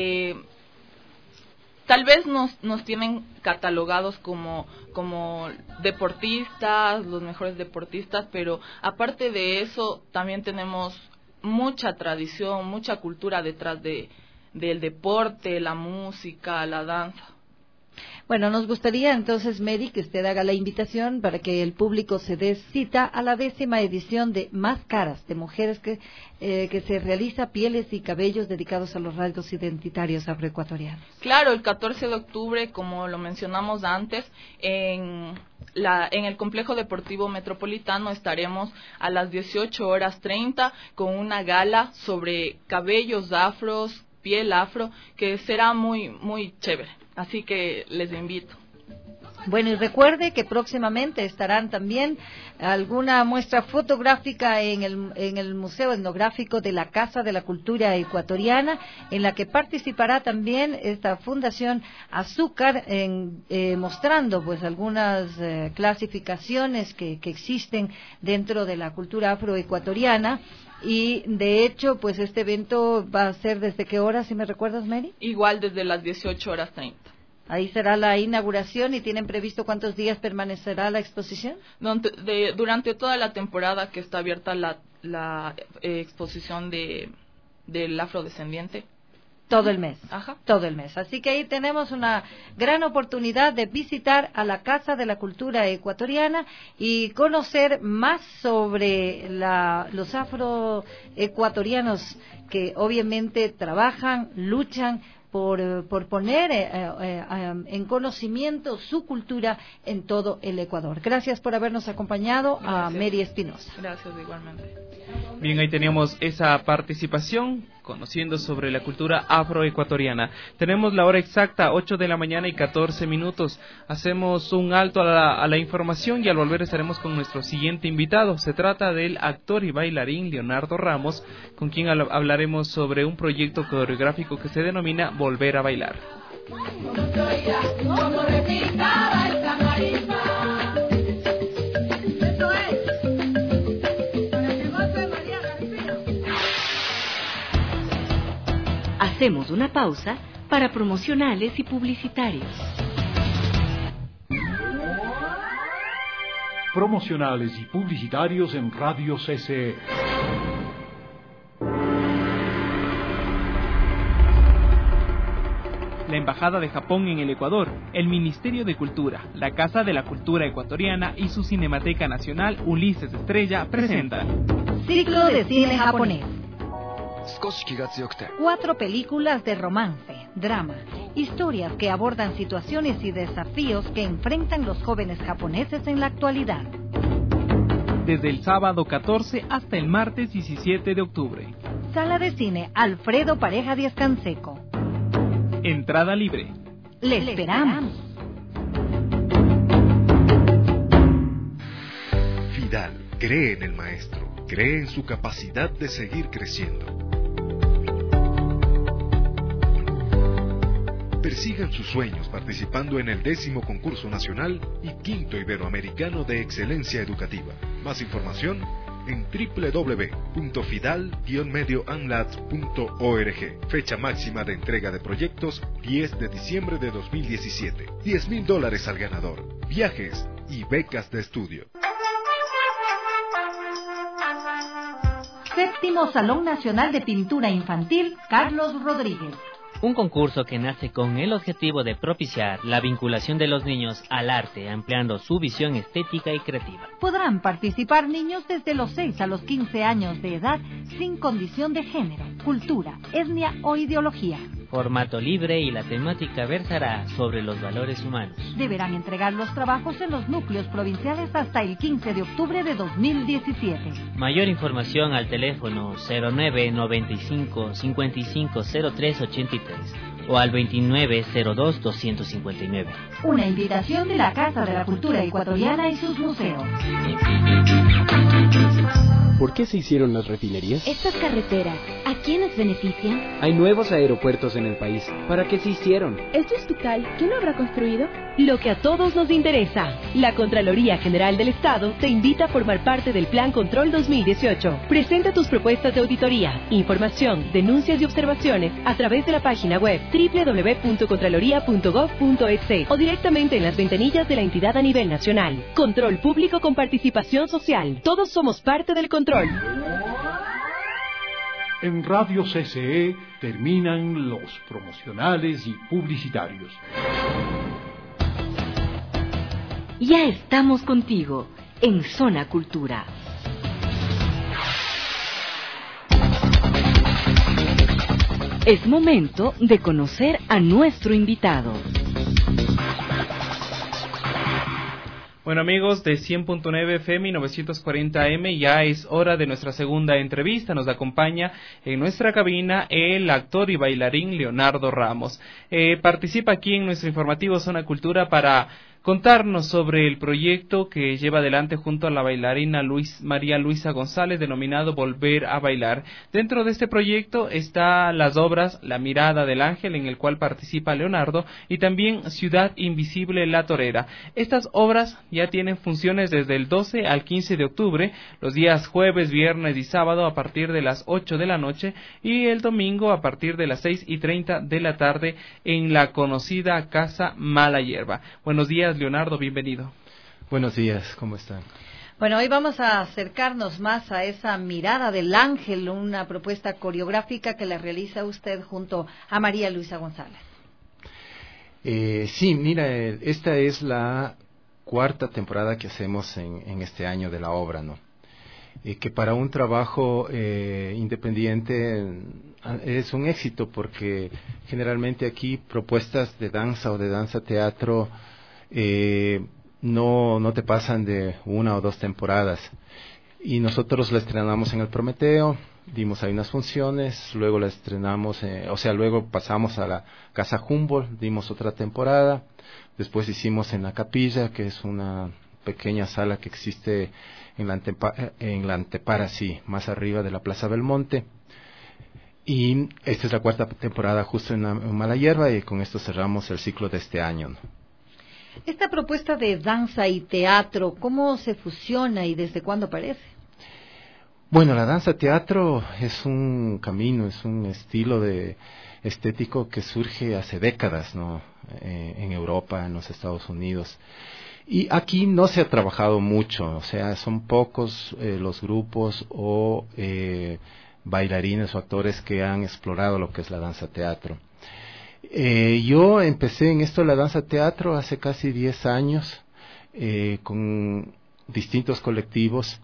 Tal vez nos tienen catalogados como deportistas, los mejores deportistas, pero aparte de eso también tenemos mucha tradición, mucha cultura detrás del deporte, la música, la danza. Bueno, nos gustaría entonces, Mary, que usted haga la invitación para que el público se dé cita a la 10ª edición de Más Caras, de mujeres que se realiza pieles y cabellos dedicados a los rasgos identitarios afroecuatorianos. Claro, el 14 de octubre, como lo mencionamos antes, en el Complejo Deportivo Metropolitano estaremos a las 18:30 con una gala sobre cabellos afros, piel afro, que será muy, muy chévere. Así que les invito. Bueno, y recuerde que próximamente estarán también alguna muestra fotográfica en el Museo Etnográfico de la Casa de la Cultura Ecuatoriana, en la que participará también esta Fundación Azúcar, mostrando pues algunas clasificaciones que existen dentro de la cultura afroecuatoriana. Y de hecho, pues este evento va a ser ¿desde qué hora, si me recuerdas, Mary? Igual desde las 18:30. Ahí será la inauguración. ¿Y tienen previsto cuántos días permanecerá la exposición? Durante toda la temporada que está abierta la exposición del afrodescendiente. Todo el mes. Ajá. Todo el mes. Así que ahí tenemos una gran oportunidad de visitar a la Casa de la Cultura Ecuatoriana y conocer más sobre los afroecuatorianos que obviamente trabajan, luchan por poner en conocimiento su cultura en todo el Ecuador. Gracias por habernos acompañado. Gracias. A Mary Espinosa. Gracias, igualmente. Bien, ahí teníamos esa participación conociendo sobre la cultura afroecuatoriana. Tenemos la hora exacta, 8 de la mañana y 14 minutos. Hacemos un alto a la información y al volver estaremos con nuestro siguiente invitado. Se trata del actor y bailarín Leonardo Ramos, con quien hablaremos sobre un proyecto coreográfico que se denomina Volver a Bailar. Hacemos una pausa para promocionales y publicitarios. Promocionales y publicitarios en Radio CCE. La Embajada de Japón en el Ecuador, el Ministerio de Cultura, la Casa de la Cultura Ecuatoriana y su Cinemateca Nacional Ulises Estrella presentan Ciclo de cine japonés. 4 películas de romance, drama, historias que abordan situaciones y desafíos que enfrentan los jóvenes japoneses en la actualidad. Desde el sábado 14 hasta el martes 17 de octubre. Sala de cine Alfredo Pareja Díaz Canseco. Entrada libre. Le esperamos. Fidal cree en el maestro, cree en su capacidad de seguir creciendo. Persigan sus sueños participando en el 10º concurso nacional y 5º iberoamericano de excelencia educativa. Más información en www.fidal-medioanlat.org. Fecha máxima de entrega de proyectos 10 de diciembre de 2017. $10,000 al ganador. Viajes y becas de estudio. 7º Salón Nacional de Pintura Infantil Carlos Rodríguez. Un concurso que nace con el objetivo de propiciar la vinculación de los niños al arte, ampliando su visión estética y creativa. Podrán participar niños desde los 6 a los 15 años de edad, sin condición de género, cultura, etnia o ideología. Formato libre y la temática versará sobre los valores humanos. Deberán entregar los trabajos en los núcleos provinciales hasta el 15 de octubre de 2017. Mayor información al teléfono 0995 5503 83 o al 2902 259. Una invitación de la Casa de la Cultura Ecuatoriana y sus museos. ¿Por qué se hicieron las refinerías? Estas carreteras, ¿a quiénes benefician? Hay nuevos aeropuertos en el país. ¿Para qué se hicieron? ¿Este hospital quién lo habrá construido? Lo que a todos nos interesa. La Contraloría General del Estado te invita a formar parte del Plan Control 2018. Presenta tus propuestas de auditoría, información, denuncias y observaciones a través de la página web www.contraloría.gov.es o directamente en las ventanillas de la entidad a nivel nacional. Control público con participación social. Todos somos parte del control. En Radio CCE terminan los promocionales y publicitarios. Ya estamos contigo en Zona Cultura. Es momento de conocer a nuestro invitado. Bueno, amigos de 100.9 FM y 940 AM, ya es hora de nuestra segunda entrevista. Nos acompaña en nuestra cabina el actor y bailarín Leonardo Ramos. Participa aquí en nuestro informativo Zona Cultura para contarnos sobre el proyecto que lleva adelante junto a la bailarina María Luisa González, denominado Volver a Bailar. Dentro de este proyecto está las obras La Mirada del Ángel, en el cual participa Leonardo, y también Ciudad Invisible, La Torera. Estas obras ya tienen funciones desde el 12 al 15 de octubre, los días jueves, viernes y sábado a partir de las 8 de la noche y el domingo a partir de las 6:30 de la tarde en la conocida Casa Mala Hierba. Buenos días, Leonardo, bienvenido. Buenos días, ¿cómo están? Bueno, hoy vamos a acercarnos más a esa mirada del ángel, una propuesta coreográfica que la realiza usted junto a María Luisa González. Sí, mira, esta es la cuarta temporada que hacemos en este año de la obra, ¿no? Que para un trabajo independiente es un éxito, porque generalmente aquí propuestas de danza o de danza teatro no te pasan de 1 o 2 temporadas, y nosotros la estrenamos en el Prometeo, dimos ahí unas funciones, luego la estrenamos, luego pasamos a la Casa Humboldt, dimos otra temporada, después hicimos en la Capilla, que es una pequeña sala que existe en la Antepara, sí, más arriba de la Plaza Belmonte, y esta es la cuarta temporada justo en Mala Hierba, y con esto cerramos el ciclo de este año, ¿no? Esta propuesta de danza y teatro, ¿cómo se fusiona y desde cuándo aparece? Bueno, la danza-teatro es un camino, es un estilo estético que surge hace décadas, ¿no? En Europa, en los Estados Unidos. Y aquí no se ha trabajado mucho, o sea, son pocos los grupos o bailarines o actores que han explorado lo que es la danza-teatro. Yo empecé en esto de la danza-teatro hace casi 10 años, con distintos colectivos.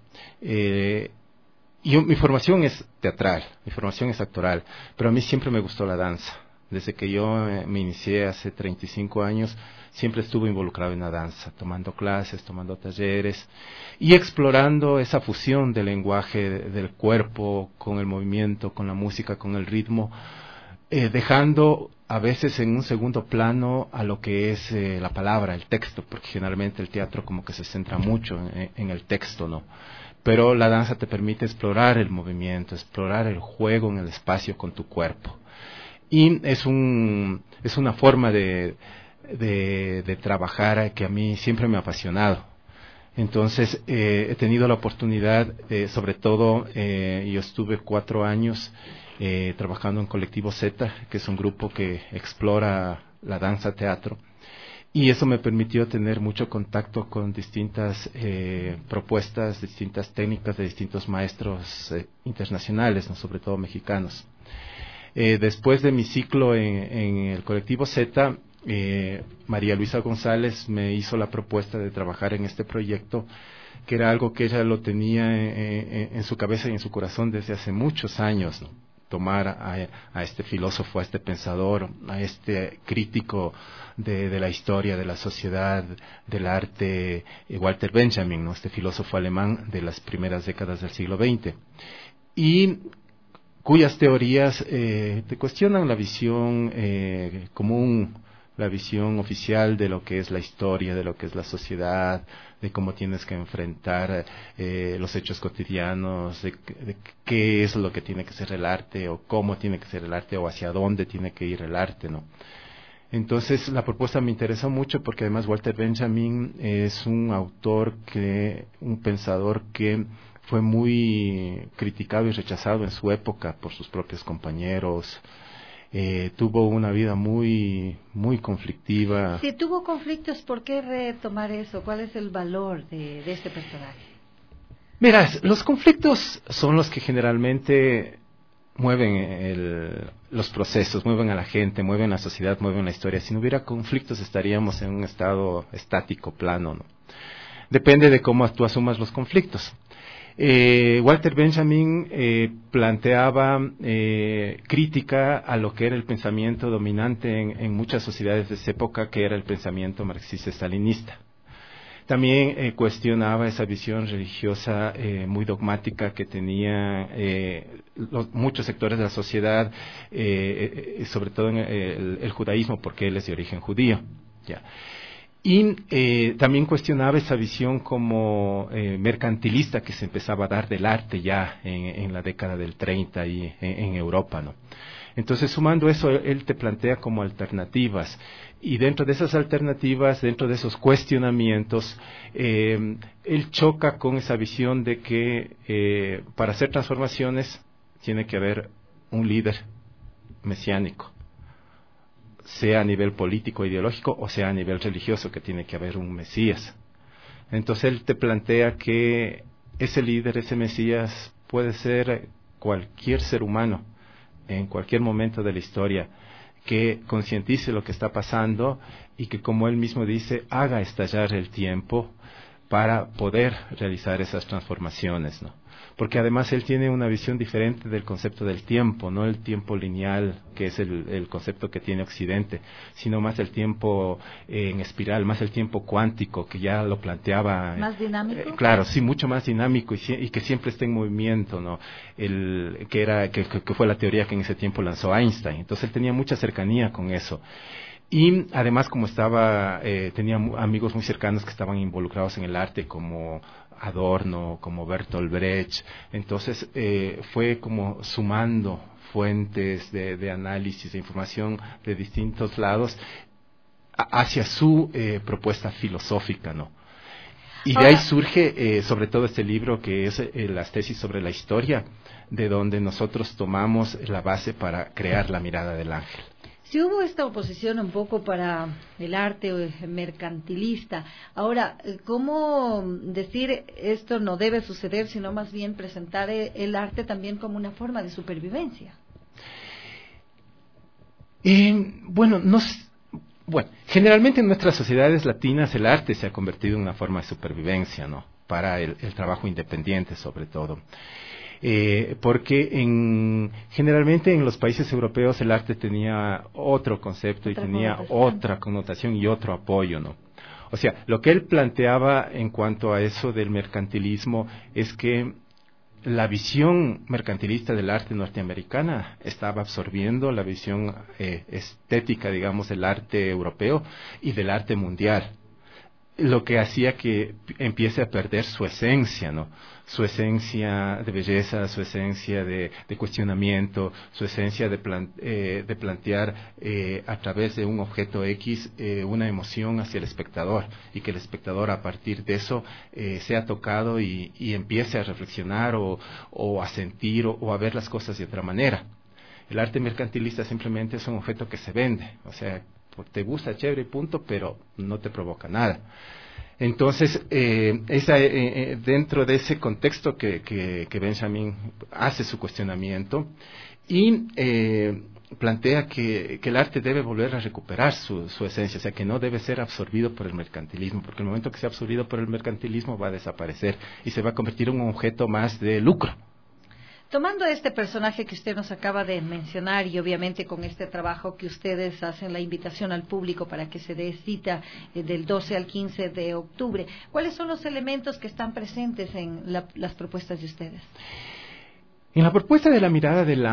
Mi formación es teatral, mi formación es actoral, pero a mí siempre me gustó la danza. Desde que yo me inicié hace 35 años, siempre estuve involucrado en la danza, tomando clases, tomando talleres y explorando esa fusión del lenguaje del cuerpo con el movimiento, con la música, con el ritmo, dejando a veces en un segundo plano a lo que es la palabra, el texto, porque generalmente el teatro como que se centra mucho en el texto, ¿no? Pero la danza te permite explorar el movimiento, explorar el juego en el espacio con tu cuerpo. Y es una forma de trabajar que a mí siempre me ha apasionado. Entonces, he tenido la oportunidad, sobre todo, yo estuve 4 años trabajando en Colectivo Z, que es un grupo que explora la danza-teatro. Y eso me permitió tener mucho contacto con distintas propuestas, distintas técnicas de distintos maestros internacionales, ¿no? Sobre todo mexicanos. Después de mi ciclo en el Colectivo Z, María Luisa González me hizo la propuesta de trabajar en este proyecto, que era algo que ella lo tenía en su cabeza y en su corazón desde hace muchos años, ¿no? Tomar a este filósofo, a este pensador, a este crítico de la historia, de la sociedad, del arte, Walter Benjamin, ¿no? Este filósofo alemán de las primeras décadas del siglo XX, y cuyas teorías te cuestionan la visión común, la visión oficial de lo que es la historia, de lo que es la sociedad, de cómo tienes que enfrentar los hechos cotidianos, de qué es lo que tiene que ser el arte, o cómo tiene que ser el arte, o hacia dónde tiene que ir el arte, ¿no? Entonces la propuesta me interesó mucho, porque además Walter Benjamin es un autor, un pensador que fue muy criticado y rechazado en su época por sus propios compañeros. Tuvo una vida muy conflictiva. Si tuvo conflictos, ¿por qué retomar eso? ¿Cuál es el valor de este personaje? Mira, los conflictos son los que generalmente mueven los procesos, mueven a la gente, mueven la sociedad, mueven la historia. Si no hubiera conflictos, estaríamos en un estado estático, plano, ¿no? Depende de cómo tú asumas los conflictos. Walter Benjamin planteaba crítica a lo que era el pensamiento dominante en muchas sociedades de esa época, que era el pensamiento marxista-stalinista. También cuestionaba esa visión religiosa muy dogmática que tenía muchos sectores de la sociedad, sobre todo en el judaísmo, porque él es de origen judío, ¿ya? Y también cuestionaba esa visión como mercantilista que se empezaba a dar del arte ya en la década del 30 y en Europa, ¿no? Entonces, sumando eso, él te plantea como alternativas, y dentro de esas alternativas, dentro de esos cuestionamientos, él choca con esa visión de que para hacer transformaciones tiene que haber un líder mesiánico, sea a nivel político, ideológico, o sea a nivel religioso, que tiene que haber un Mesías. Entonces él te plantea que ese líder, ese Mesías, puede ser cualquier ser humano en cualquier momento de la historia, que concientice lo que está pasando y que, como él mismo dice, haga estallar el tiempo para poder realizar esas transformaciones, ¿no? Porque además él tiene una visión diferente del concepto del tiempo, no el tiempo lineal, que es el concepto que tiene Occidente, sino más el tiempo en espiral, más el tiempo cuántico, que ya lo planteaba. ¿Más dinámico? Claro, sí, mucho más dinámico y que siempre está en movimiento, ¿no? Que fue la teoría que en ese tiempo lanzó Einstein. Entonces él tenía mucha cercanía con eso. Y además, como tenía amigos muy cercanos que estaban involucrados en el arte, como Adorno, como Bertolt Brecht. Entonces fue como sumando fuentes de análisis, de información de distintos lados hacia su propuesta filosófica, ¿no? Y de ahí surge sobre todo este libro que es las tesis sobre la historia, de donde nosotros tomamos la base para crear La mirada del ángel. Si hubo esta oposición un poco para el arte mercantilista, ahora, ¿cómo decir esto no debe suceder, sino más bien presentar el arte también como una forma de supervivencia? Bueno, generalmente en nuestras sociedades latinas el arte se ha convertido en una forma de supervivencia, ¿no? Para el trabajo independiente, sobre todo. Porque generalmente en los países europeos el arte tenía otro concepto y tenía otra connotación y otro apoyo, ¿no? O sea, lo que él planteaba en cuanto a eso del mercantilismo es que la visión mercantilista del arte norteamericana estaba absorbiendo la visión estética, digamos, del arte europeo y del arte mundial, lo que hacía que empiece a perder su esencia, ¿no? Su esencia de belleza, su esencia de cuestionamiento, su esencia de plantear a través de un objeto X una emoción hacia el espectador, y que el espectador a partir de eso sea tocado y empiece a reflexionar o a sentir o a ver las cosas de otra manera. El arte mercantilista simplemente es un objeto que se vende, o sea, te gusta, chévere, punto, pero no te provoca nada. Entonces, dentro de ese contexto que Benjamin hace su cuestionamiento y plantea que el arte debe volver a recuperar su esencia, o sea, que no debe ser absorbido por el mercantilismo, porque el momento que sea absorbido por el mercantilismo va a desaparecer y se va a convertir en un objeto más de lucro. Tomando este personaje que usted nos acaba de mencionar y obviamente con este trabajo que ustedes hacen la invitación al público para que se dé cita del 12 al 15 de octubre, ¿cuáles son los elementos que están presentes en las propuestas de ustedes? En la propuesta de La mirada del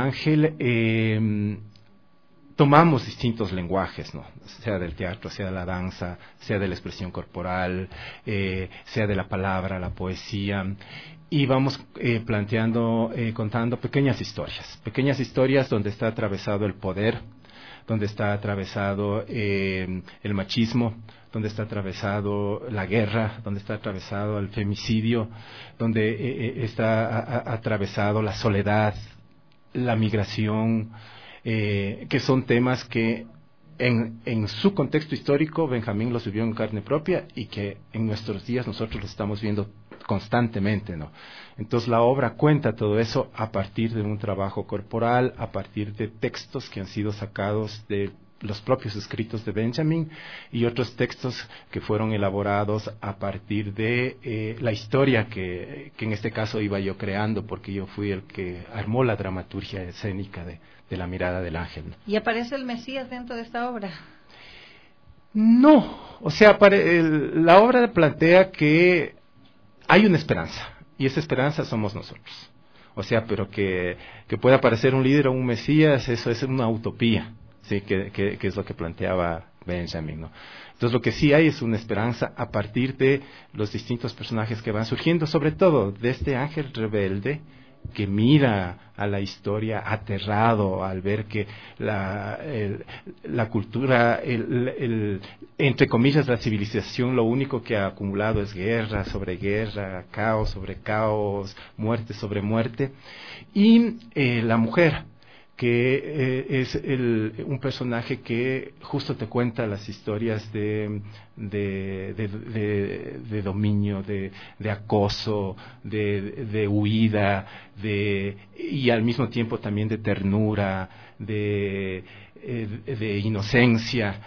ángel tomamos distintos lenguajes, ¿no? Sea del teatro, sea de la danza, sea de la expresión corporal, sea de la palabra, la poesía. Y vamos contando pequeñas historias donde está atravesado el poder, donde está atravesado el machismo, donde está atravesado la guerra, donde está atravesado el femicidio, donde está atravesado la soledad, la migración, que son temas que en su contexto histórico Benjamín los vivió en carne propia y que en nuestros días nosotros los estamos viendo constantemente, ¿no? Entonces la obra cuenta todo eso a partir de un trabajo corporal, a partir de textos que han sido sacados de los propios escritos de Benjamin y otros textos que fueron elaborados a partir de la historia que en este caso iba yo creando, porque yo fui el que armó la dramaturgia escénica de La mirada del ángel, ¿no? ¿Y aparece el Mesías dentro de esta obra? No, o sea, la obra plantea que hay una esperanza, y esa esperanza somos nosotros. O sea, pero que pueda aparecer un líder o un Mesías, eso es una utopía, sí, que es lo que planteaba Benjamin, ¿no? Entonces lo que sí hay es una esperanza a partir de los distintos personajes que van surgiendo, sobre todo de este ángel rebelde que mira a la historia aterrado al ver que la cultura, entre comillas, la civilización, lo único que ha acumulado es guerra sobre guerra, caos sobre caos, muerte sobre muerte, y la mujer que es un personaje que justo te cuenta las historias de dominio, de acoso, de huida, y al mismo tiempo también de ternura, de inocencia.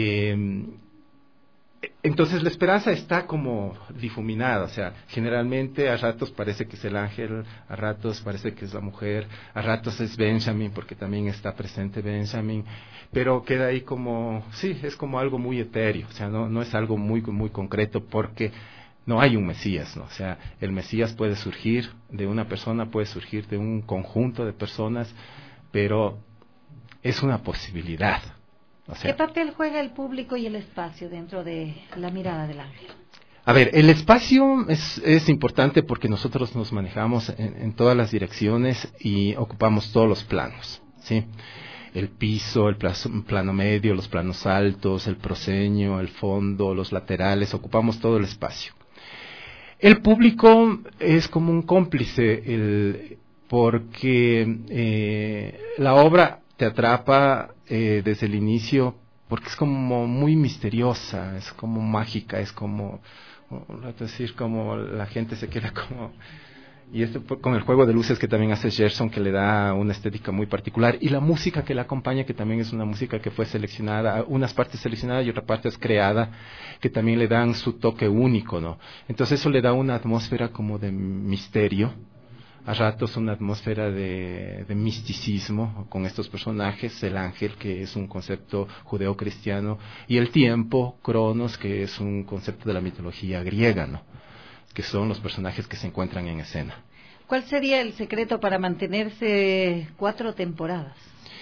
Entonces la esperanza está como difuminada, o sea, generalmente a ratos parece que es el ángel, a ratos parece que es la mujer, a ratos es Benjamin, porque también está presente Benjamin, pero queda ahí como, sí, es como algo muy etéreo, o sea, no es algo muy concreto, porque no hay un Mesías, ¿no? O sea, el Mesías puede surgir de una persona, puede surgir de un conjunto de personas, pero es una posibilidad. O sea, ¿qué papel juega el público y el espacio dentro de la mirada del ángel? A ver, el espacio es importante porque nosotros nos manejamos en todas las direcciones y ocupamos todos los planos, ¿sí? El piso, el plano medio, los planos altos, el proscenio, el fondo, los laterales, ocupamos todo el espacio. El público es como un cómplice, porque la obra te atrapa desde el inicio, porque es como muy misteriosa, es como mágica, es como, decir, como la gente se queda como... Y esto con el juego de luces que también hace Gerson, que le da una estética muy particular, y la música que la acompaña, que también es una música que fue seleccionada, unas partes seleccionadas y otras partes creada, que también le dan su toque único, ¿no? Entonces eso le da una atmósfera como de misterio, a ratos una atmósfera de misticismo con estos personajes, el ángel, que es un concepto judeocristiano, y el tiempo, Cronos, que es un concepto de la mitología griega, ¿no? Que son los personajes que se encuentran en escena. ¿Cuál sería el secreto para mantenerse 4 temporadas?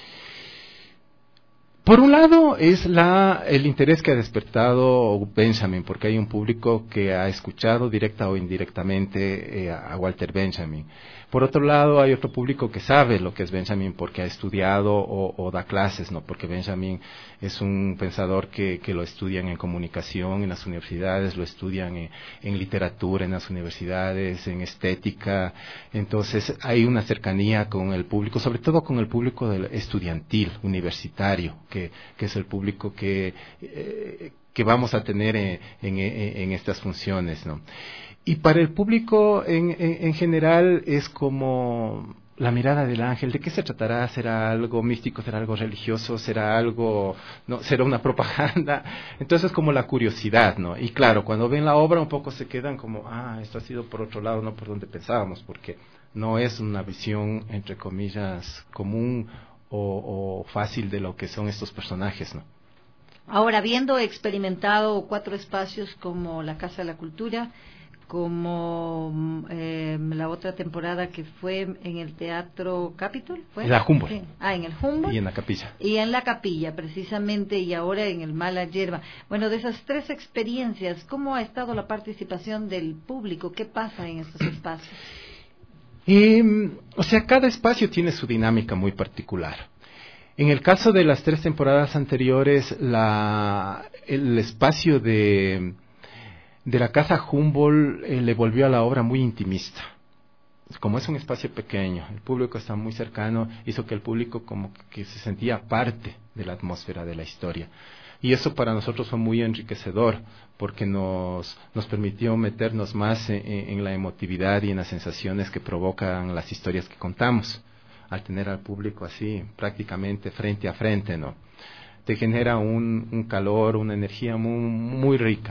Por un lado es el interés que ha despertado Benjamin, porque hay un público que ha escuchado directa o indirectamente a Walter Benjamin. Por otro lado, hay otro público que sabe lo que es Benjamin porque ha estudiado o da clases, ¿no? Porque Benjamin es un pensador que lo estudian en comunicación en las universidades, lo estudian en literatura en las universidades, en estética. Entonces hay una cercanía con el público, sobre todo con el público estudiantil, universitario, que es el público que vamos a tener en estas funciones, ¿no? Y para el público en general es como la mirada del ángel. ¿De qué se tratará? ¿Será algo místico? ¿Será algo religioso? ¿Será algo, no? ¿Será una propaganda? Entonces como la curiosidad, ¿no? Y claro, cuando ven la obra un poco se quedan como, esto ha sido por otro lado, no por donde pensábamos, porque no es una visión, entre comillas, común o fácil de lo que son estos personajes, ¿no? Ahora, habiendo experimentado 4 espacios como la Casa de la Cultura, como la otra temporada que fue en el Teatro Capitol, ¿fue? En la Humboldt. Sí. En el Humboldt. Y en la Capilla. Y en la Capilla, precisamente, y ahora en el Mala Hierba. Bueno, de esas 3 experiencias, ¿cómo ha estado la participación del público? ¿Qué pasa en estos espacios? O sea, cada espacio tiene su dinámica muy particular. En el caso de las 3 temporadas anteriores, el espacio de la Casa Humboldt le volvió a la obra muy intimista. Como es un espacio pequeño, el público está muy cercano, hizo que el público como que se sentía parte de la atmósfera de la historia. Y eso para nosotros fue muy enriquecedor, porque nos permitió meternos más en la emotividad y en las sensaciones que provocan las historias que contamos, al tener al público así prácticamente frente a frente, ¿no? Te genera un calor, una energía muy rica.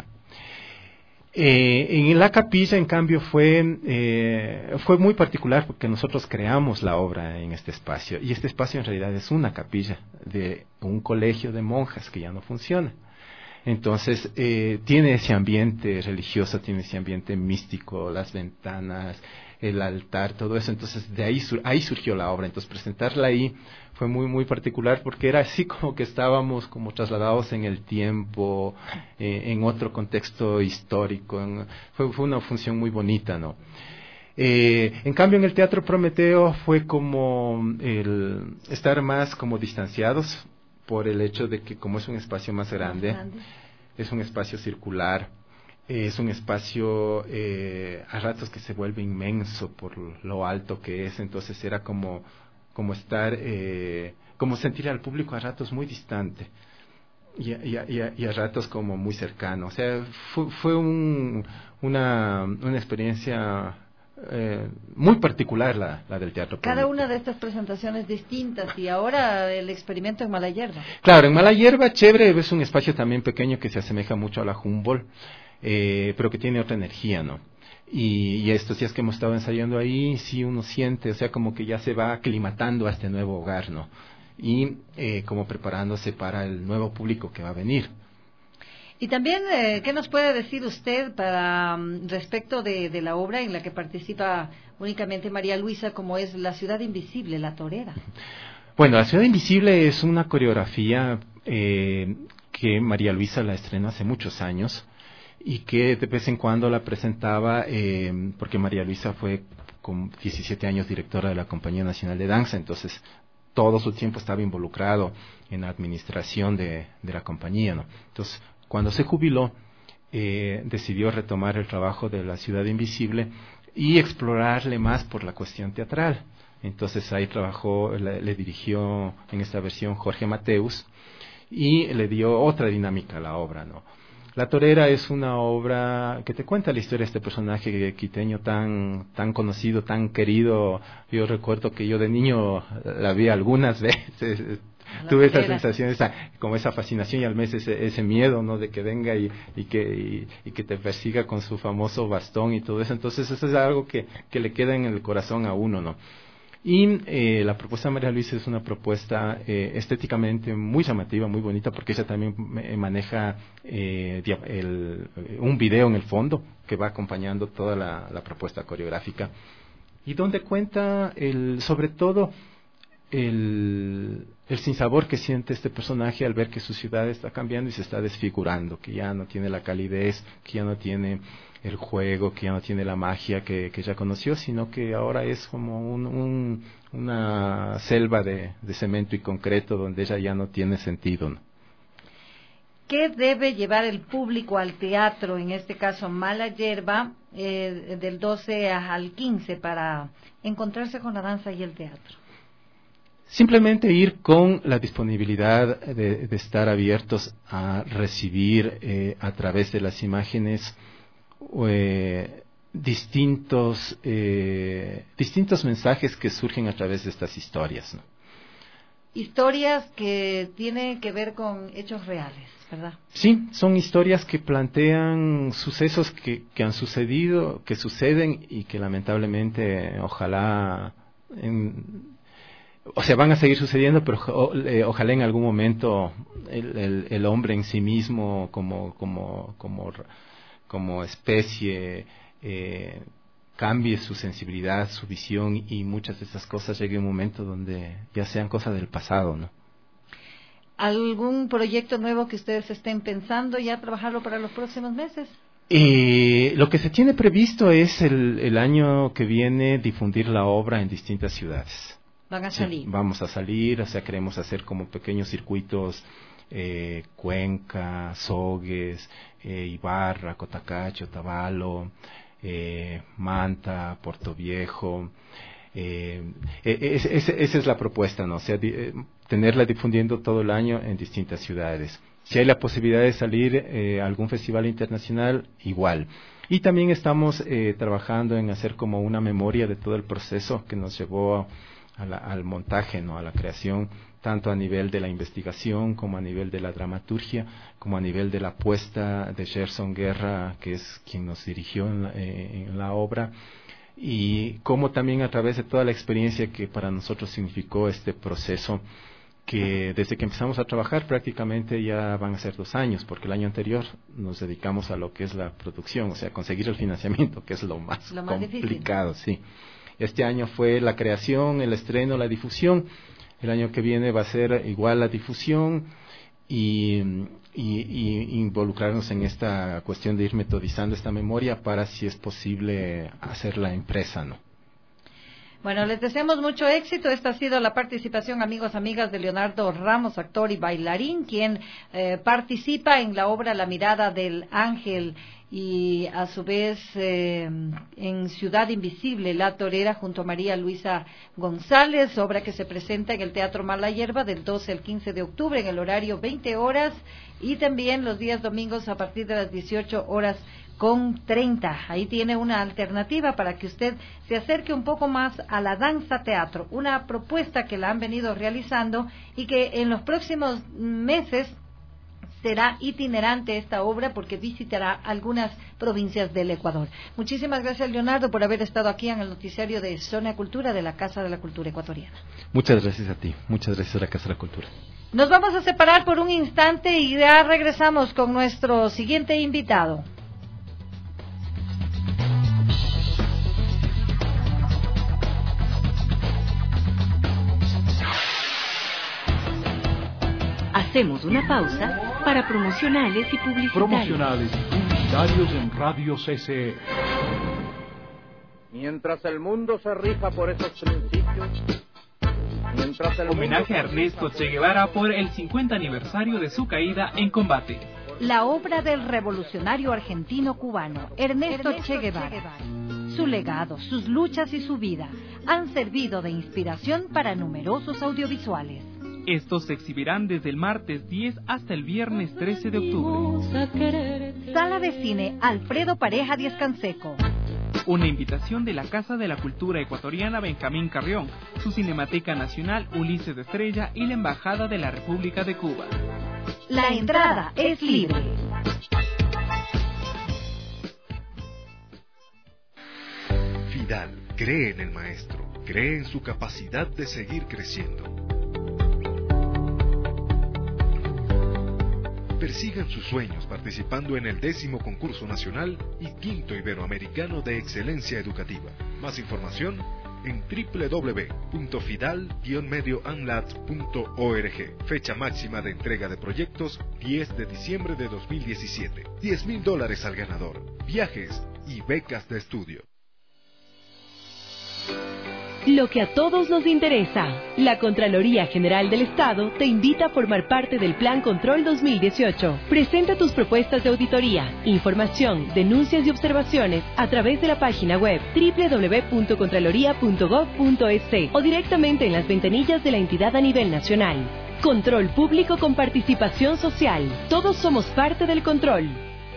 En la Capilla, en cambio, fue muy particular porque nosotros creamos la obra en este espacio, y este espacio en realidad es una capilla de un colegio de monjas que ya no funciona. Entonces tiene ese ambiente religioso, tiene ese ambiente místico, las ventanas, el altar, todo eso. Entonces de ahí surgió la obra. Entonces presentarla ahí fue muy particular porque era así como que estábamos como trasladados en el tiempo, en otro contexto histórico. Fue una función muy bonita, ¿no? En cambio en el Teatro Prometeo fue como el estar más como distanciados por el hecho de que como es un espacio más grande. Es un espacio circular, es un espacio a ratos que se vuelve inmenso por lo alto que es. Entonces era como como sentir al público a ratos muy distante y a ratos como muy cercano. O sea, fue una experiencia muy particular la del teatro público. Cada una de estas presentaciones distintas, y ahora el experimento en Mala Hierba. Claro, en Mala Hierba, chévere, es un espacio también pequeño que se asemeja mucho a la Humboldt, pero que tiene otra energía, ¿no? Y estos días que hemos estado ensayando ahí, sí uno siente, o sea, como que ya se va aclimatando a este nuevo hogar, ¿no? Y como preparándose para el nuevo público que va a venir. Y también, ¿qué nos puede decir usted respecto de la obra en la que participa únicamente María Luisa, como es La Ciudad Invisible, La Torera? Bueno, La Ciudad Invisible es una coreografía que María Luisa la estrenó hace muchos años y que de vez en cuando la presentaba, porque María Luisa fue con 17 años directora de la Compañía Nacional de Danza, entonces todo su tiempo estaba involucrado en la administración de la compañía, ¿no? Entonces, cuando se jubiló, decidió retomar el trabajo de La Ciudad Invisible y explorarle más por la cuestión teatral. Entonces ahí le dirigió en esta versión Jorge Mateus y le dio otra dinámica a la obra, ¿no? La Torera es una obra que te cuenta la historia de este personaje quiteño tan conocido, tan querido. Yo recuerdo que yo de niño la vi algunas veces. Tuve esa sensación, como esa fascinación y al mes ese miedo, ¿no? De que venga y que te persiga con su famoso bastón y todo eso. Entonces eso es algo que le queda en el corazón a uno, ¿no? Y la propuesta de María Luisa es una propuesta estéticamente muy llamativa, muy bonita, porque ella también maneja un video en el fondo que va acompañando toda la propuesta coreográfica y donde cuenta sobre todo el sinsabor que siente este personaje al ver que su ciudad está cambiando y se está desfigurando, que ya no tiene la calidez, que ya no tiene el juego, que ya no tiene la magia que ya conoció, sino que ahora es como una selva de cemento y concreto donde ella ya no tiene sentido, ¿no? ¿Qué debe llevar el público al teatro, en este caso Mala Hierba, del 12 al 15, para encontrarse con la danza y el teatro? Simplemente ir con la disponibilidad de estar abiertos a recibir a través de las imágenes distintos mensajes que surgen a través de estas historias, ¿no? Historias que tienen que ver con hechos reales, ¿verdad? Sí, son historias que plantean sucesos que han sucedido, que suceden y que lamentablemente ojalá van a seguir sucediendo, pero ojalá en algún momento el hombre en sí mismo como especie cambie su sensibilidad, su visión, y muchas de esas cosas llegue un momento donde ya sean cosas del pasado, ¿no? ¿Algún proyecto nuevo que ustedes estén pensando ya trabajarlo para los próximos meses? Lo que se tiene previsto es el año que viene difundir la obra en distintas ciudades. ¿Van a salir? Sí, vamos a salir, o sea, queremos hacer como pequeños circuitos, Cuenca, Sogues, Ibarra, Cotacachi, Otavalo, Manta, Puerto Viejo. Esa es la propuesta, ¿no? O sea, tenerla difundiendo todo el año en distintas ciudades. Si hay la posibilidad de salir a algún festival internacional, igual. Y también estamos trabajando en hacer como una memoria de todo el proceso que nos llevó al montaje, ¿no? A la creación, tanto a nivel de la investigación como a nivel de la dramaturgia, como a nivel de la apuesta de Gerson Guerra, que es quien nos dirigió en la obra, y como también a través de toda la experiencia que para nosotros significó este proceso, que desde que empezamos a trabajar prácticamente ya van a ser 2 años, porque el año anterior nos dedicamos a lo que es la producción, o sea, conseguir el financiamiento, que es lo más complicado, difícil. Sí. Este año fue la creación, el estreno, la difusión. El año que viene va a ser igual la difusión y involucrarnos en esta cuestión de ir metodizando esta memoria para, si es posible, hacerla impresa, ¿no? Bueno, les deseamos mucho éxito. Esta ha sido la participación, amigos, amigas, de Leonardo Ramos, actor y bailarín, quien participa en la obra La mirada del ángel y a su vez en Ciudad Invisible, La Torera, junto a María Luisa González, obra que se presenta en el Teatro Mala Hierba del 12 al 15 de octubre en el horario 20 horas y también los días domingos a partir de las 18:30. Ahí tiene una alternativa para que usted se acerque un poco más a la danza teatro, una propuesta que la han venido realizando y que en los próximos meses será itinerante esta obra porque visitará algunas provincias del Ecuador. Muchísimas gracias, Leonardo, por haber estado aquí en el noticiario de Zona Cultura de la Casa de la Cultura Ecuatoriana. Muchas gracias a ti, muchas gracias a la Casa de la Cultura. Nos vamos a separar por un instante y ya regresamos con nuestro siguiente invitado. Hacemos una pausa para promocionales y publicitarios. Promocionales y publicitarios en Radio CCE. Mientras el mundo se rija por esos principios, homenaje a Ernesto Che Guevara por el 50 aniversario de su caída en combate. La obra del revolucionario argentino-cubano Ernesto Che Guevara. Su legado, sus luchas y su vida han servido de inspiración para numerosos audiovisuales. Estos se exhibirán desde el martes 10 hasta el viernes 13 de octubre. Sala de Cine Alfredo Pareja Díaz Canseco. Una invitación de la Casa de la Cultura Ecuatoriana Benjamín Carrión, su Cinemateca Nacional Ulises de Estrella y la Embajada de la República de Cuba. La entrada es libre. Fidal cree en el maestro, cree en su capacidad de seguir creciendo. Persigan sus sueños participando en el 10º Concurso Nacional y 5º Iberoamericano de Excelencia Educativa. Más información en www.fidal-medioanlat.org. Fecha máxima de entrega de proyectos 10 de diciembre de 2017. $10,000 al ganador. Viajes y becas de estudio. Lo que a todos nos interesa. La Contraloría General del Estado te invita a formar parte del Plan Control 2018. Presenta tus propuestas de auditoría, información, denuncias y observaciones a través de la página web www.contraloría.gov.es o directamente en las ventanillas de la entidad a nivel nacional. Control público con participación social. Todos somos parte del control.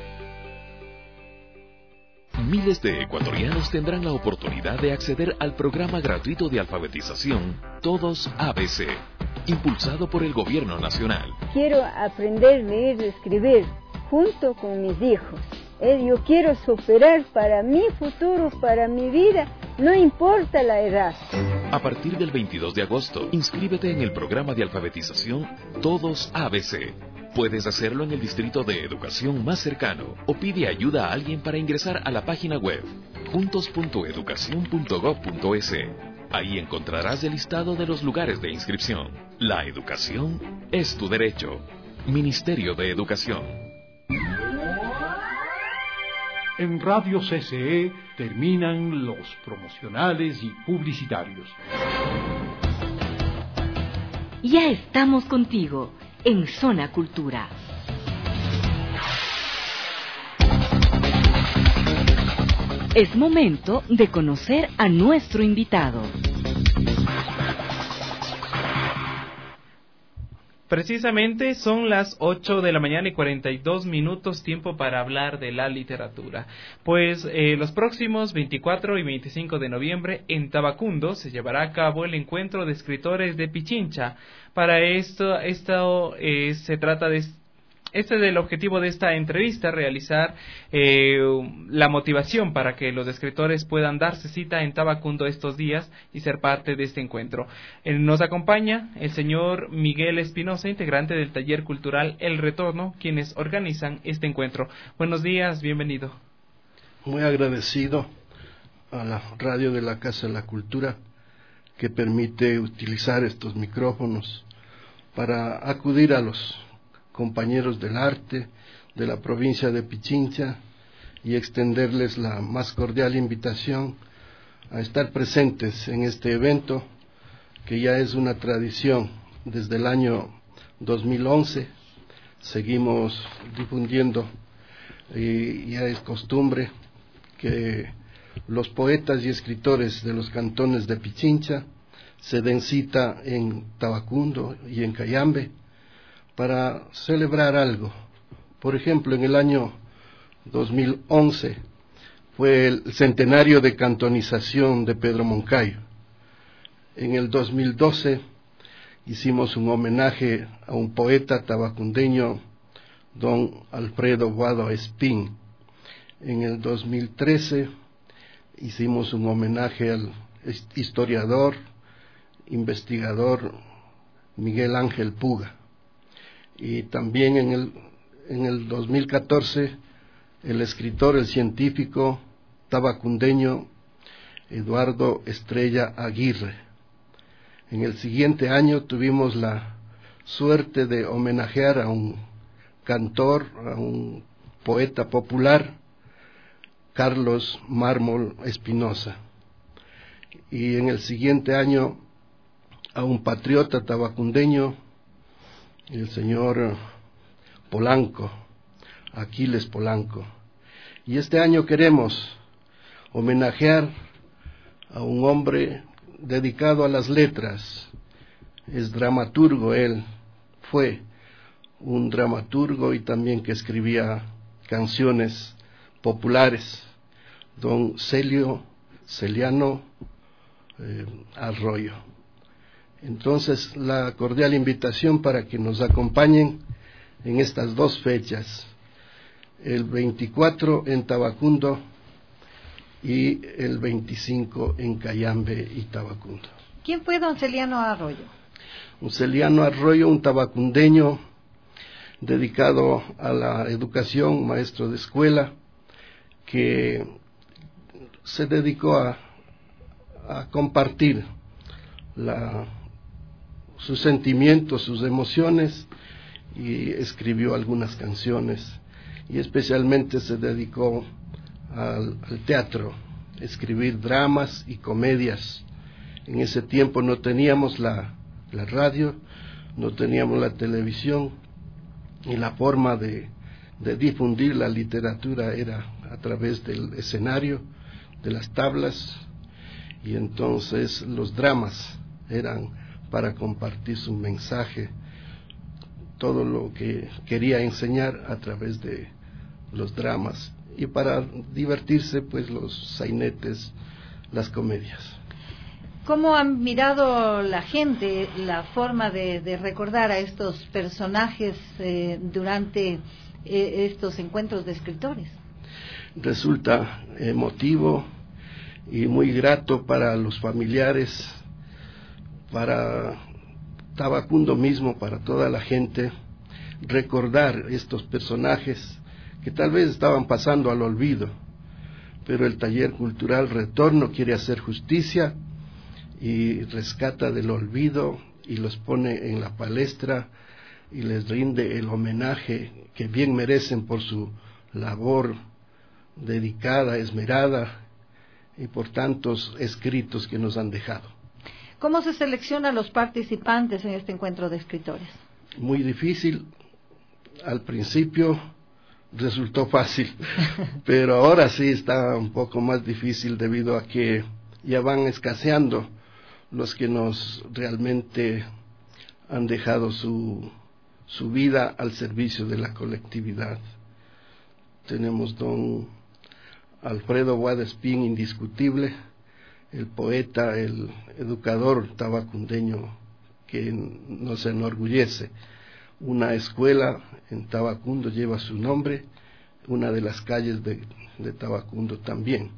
Miles de ecuatorianos tendrán la oportunidad de acceder al programa gratuito de alfabetización Todos ABC, impulsado por el Gobierno Nacional. Quiero aprender a leer y escribir junto con mis hijos. Yo quiero superar para mi futuro, para mi vida, no importa la edad. A partir del 22 de agosto, inscríbete en el programa de alfabetización Todos ABC. Puedes hacerlo en el distrito de educación más cercano o pide ayuda a alguien para ingresar a la página web juntos.educacion.gov.es. Ahí encontrarás el listado de los lugares de inscripción. La educación es tu derecho. Ministerio de Educación. En Radio CCE terminan los promocionales y publicitarios. Ya estamos contigo en Zona Cultura. Es momento de conocer a nuestro invitado. Precisamente son las 8 de la mañana y 42 minutos, tiempo para hablar de la literatura. Pues los próximos 24 y 25 de noviembre en Tabacundo se llevará a cabo el encuentro de escritores de Pichincha. Para esto se trata de... Este es el objetivo de esta entrevista, realizar la motivación para que los escritores puedan darse cita en Tabacundo estos días y ser parte de este encuentro. Nos acompaña el señor Miguel Espinosa, integrante del taller cultural El Retorno, quienes organizan este encuentro. Buenos días, bienvenido. Muy agradecido a la radio de la Casa de la Cultura que permite utilizar estos micrófonos para acudir a los compañeros del arte de la provincia de Pichincha y extenderles la más cordial invitación a estar presentes en este evento, que ya es una tradición desde el año 2011. Seguimos difundiendo y ya es costumbre que los poetas y escritores de los cantones de Pichincha se den cita en Tabacundo y en Cayambe para celebrar algo. Por ejemplo, en el año 2011 fue el centenario de cantonización de Pedro Moncayo. En el 2012 hicimos un homenaje a un poeta tabacundeño, don Alfredo Guado Espín. En el 2013 hicimos un homenaje al historiador, investigador Miguel Ángel Puga. Y también en el 2014 el escritor, el científico tabacundeño Eduardo Estrella Aguirre. En el siguiente año tuvimos la suerte de homenajear a un cantor, a un poeta popular, Carlos Mármol Espinosa. Y en el siguiente año a un patriota tabacundeño, el señor Polanco, Aquiles Polanco. Y este año queremos homenajear a un hombre dedicado a las letras. Es dramaturgo, él fue un dramaturgo y también que escribía canciones populares, don Celiano Arroyo. Entonces, la cordial invitación para que nos acompañen en estas dos fechas, el 24 en Tabacundo y el 25 en Cayambe y Tabacundo. ¿Quién fue don Celiano Arroyo? Don Celiano Arroyo, un tabacundeño dedicado a la educación, maestro de escuela, que se dedicó a compartir sus sentimientos, sus emociones, y escribió algunas canciones, y especialmente se dedicó al teatro, escribir dramas y comedias. En ese tiempo no teníamos la radio, no teníamos la televisión, y la forma de difundir la literatura era a través del escenario, de las tablas, y entonces los dramas eran para compartir su mensaje, todo lo que quería enseñar a través de los dramas, y para divertirse, pues los sainetes, las comedias. ¿Cómo han mirado la gente la forma de recordar a estos personajes durante estos encuentros de escritores? Resulta emotivo y muy grato para los familiares, para Tabacundo mismo, para toda la gente, recordar estos personajes que tal vez estaban pasando al olvido, pero el taller cultural Retorno quiere hacer justicia y rescata del olvido y los pone en la palestra y les rinde el homenaje que bien merecen por su labor dedicada, esmerada, y por tantos escritos que nos han dejado. ¿Cómo se selecciona a los participantes en este encuentro de escritores? Muy difícil. Al principio resultó fácil, pero ahora sí está un poco más difícil debido a que ya van escaseando los que nos realmente han dejado su vida al servicio de la colectividad. Tenemos don Alfredo Guado Espín, indiscutible, el poeta, el educador tabacundeño que nos enorgullece. Una escuela en Tabacundo lleva su nombre, una de las calles de Tabacundo también,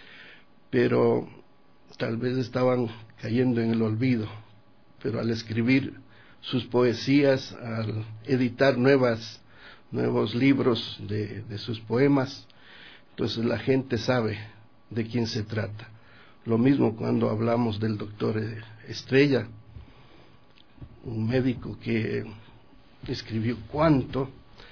pero tal vez estaban cayendo en el olvido, pero al escribir sus poesías, al editar nuevos libros de sus poemas, entonces la gente sabe de quién se trata. Lo mismo cuando hablamos del doctor Estrella, un médico que escribió cuánto,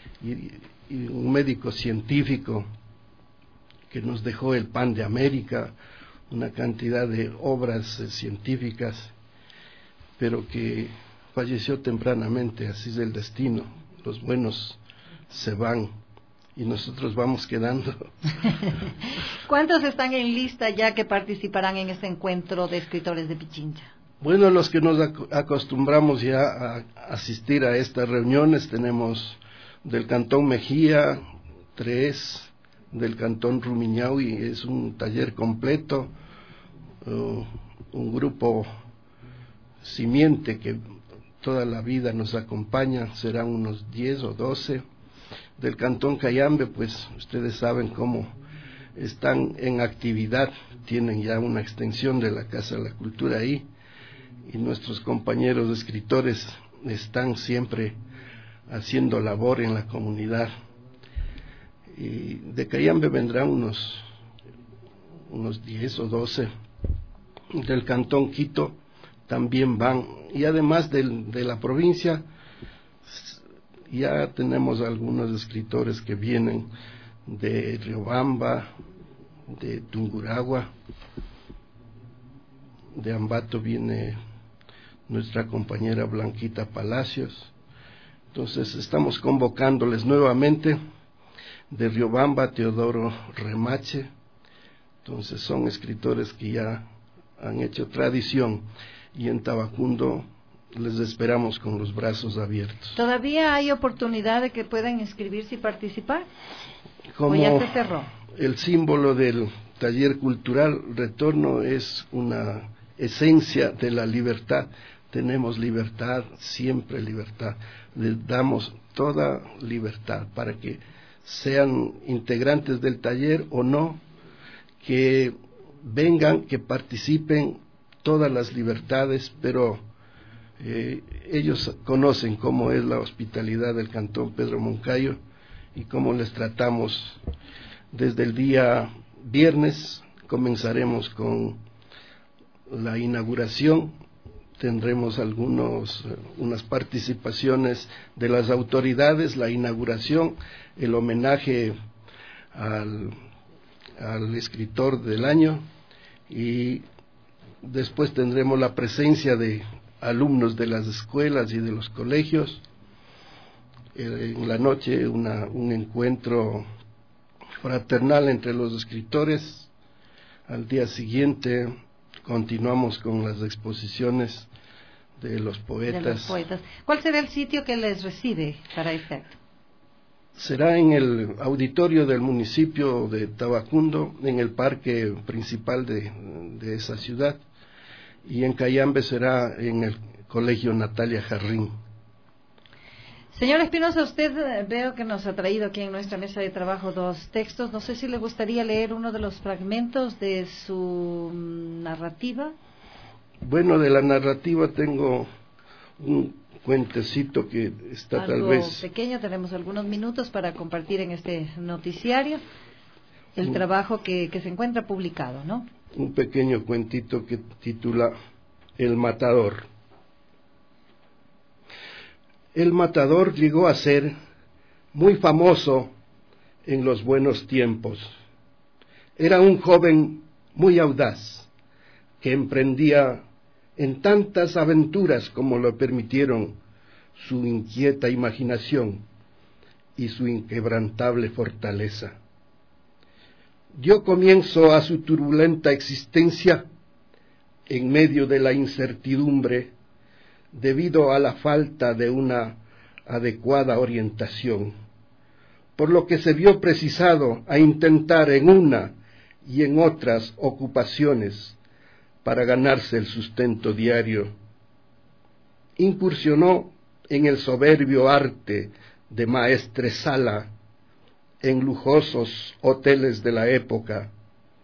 y un médico científico que nos dejó el pan de América, una cantidad de obras científicas, pero que falleció tempranamente. Así es el destino, los buenos se van y nosotros vamos quedando. ¿Cuántos están en lista ya que participarán en este encuentro de escritores de Pichincha? Bueno, los que nos acostumbramos ya a asistir a estas reuniones, tenemos del Cantón Mejía 3, del Cantón Rumiñahui, es un taller completo, un grupo simiente que toda la vida nos acompaña, serán unos 10 o 12. Del Cantón Cayambe, pues ustedes saben cómo están en actividad, tienen ya una extensión de la Casa de la Cultura ahí, y nuestros compañeros escritores están siempre haciendo labor en la comunidad. Y de Cayambe vendrán unos 10 o 12. Del Cantón Quito también van, y además de la provincia ya tenemos algunos escritores que vienen de Riobamba, de Tungurahua, de Ambato viene nuestra compañera Blanquita Palacios. Entonces estamos convocándoles nuevamente. De Riobamba, Teodoro Remache. Entonces son escritores que ya han hecho tradición, y en Tabacundo les esperamos con los brazos abiertos. ¿Todavía hay oportunidad de que puedan inscribirse y participar? Como ¿O ya se cerró? El símbolo del taller cultural Retorno es una esencia de la libertad. Tenemos libertad, siempre libertad. Les damos toda libertad para que sean integrantes del taller o no, que vengan, que participen, todas las libertades, pero ellos conocen cómo es la hospitalidad del Cantón Pedro Moncayo y cómo les tratamos. Desde el día viernes comenzaremos con la inauguración, tendremos unas participaciones de las autoridades, la inauguración, el homenaje al escritor del año, y después tendremos la presencia de alumnos de las escuelas y de los colegios. En la noche un encuentro fraternal entre los escritores. Al día siguiente continuamos con las exposiciones de los poetas. ¿Cuál será el sitio que les recibe para este acto? Será en el auditorio del municipio de Tabacundo, en el parque principal de esa ciudad, y en Cayambe será en el Colegio Natalia Jarrín. Señor Espinosa, usted veo que nos ha traído aquí en nuestra mesa de trabajo 2 textos. No sé si le gustaría leer uno de los fragmentos de su narrativa. Bueno, de la narrativa tengo un cuentecito que está algo tal vez pequeño. Tenemos algunos minutos para compartir en este noticiario el trabajo que se encuentra publicado, ¿no? Un pequeño cuentito que titula El Matador. El Matador llegó a ser muy famoso en los buenos tiempos. Era un joven muy audaz que emprendía en tantas aventuras como lo permitieron su inquieta imaginación y su inquebrantable fortaleza. Dio comienzo a su turbulenta existencia en medio de la incertidumbre debido a la falta de una adecuada orientación, por lo que se vio precisado a intentar en una y en otras ocupaciones para ganarse el sustento diario. Incursionó en el soberbio arte de maestresala en lujosos hoteles de la época.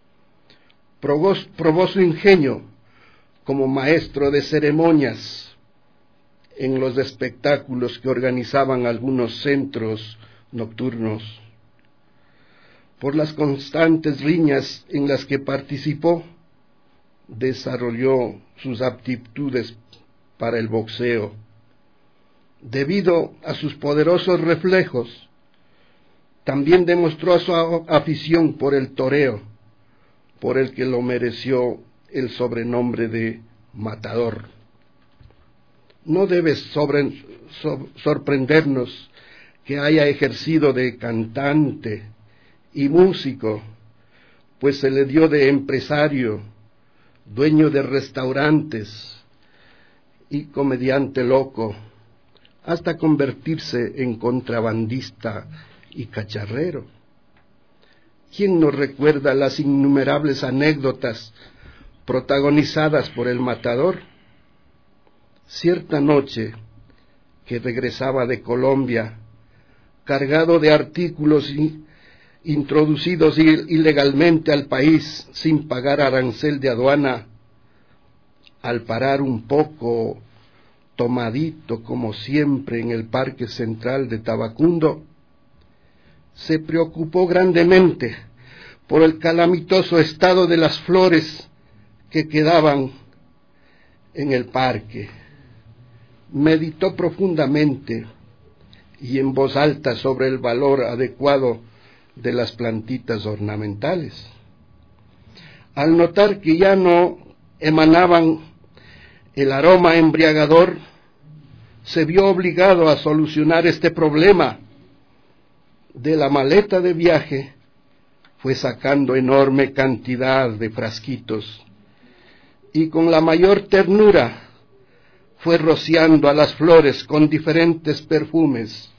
Probó su ingenio como maestro de ceremonias en los espectáculos que organizaban algunos centros nocturnos. Por las constantes riñas en las que participó, desarrolló sus aptitudes para el boxeo. Debido a sus poderosos reflejos, también demostró su afición por el toreo, por el que lo mereció el sobrenombre de Matador. No debe sorprendernos que haya ejercido de cantante y músico, pues se le dio de empresario, dueño de restaurantes y comediante loco, hasta convertirse en contrabandista y cacharrero. ¿Quién nos recuerda las innumerables anécdotas protagonizadas por el Matador? Cierta noche que regresaba de Colombia, cargado de artículos introducidos ilegalmente al país sin pagar arancel de aduana, al parar un poco tomadito como siempre en el Parque Central de Tabacundo, se preocupó grandemente por el calamitoso estado de las flores que quedaban en el parque. Meditó profundamente y en voz alta sobre el valor adecuado de las plantitas ornamentales. Al notar que ya no emanaban el aroma embriagador, se vio obligado a solucionar este problema. De la maleta de viaje fue sacando enorme cantidad de frasquitos y con la mayor ternura fue rociando a las flores con diferentes perfumes: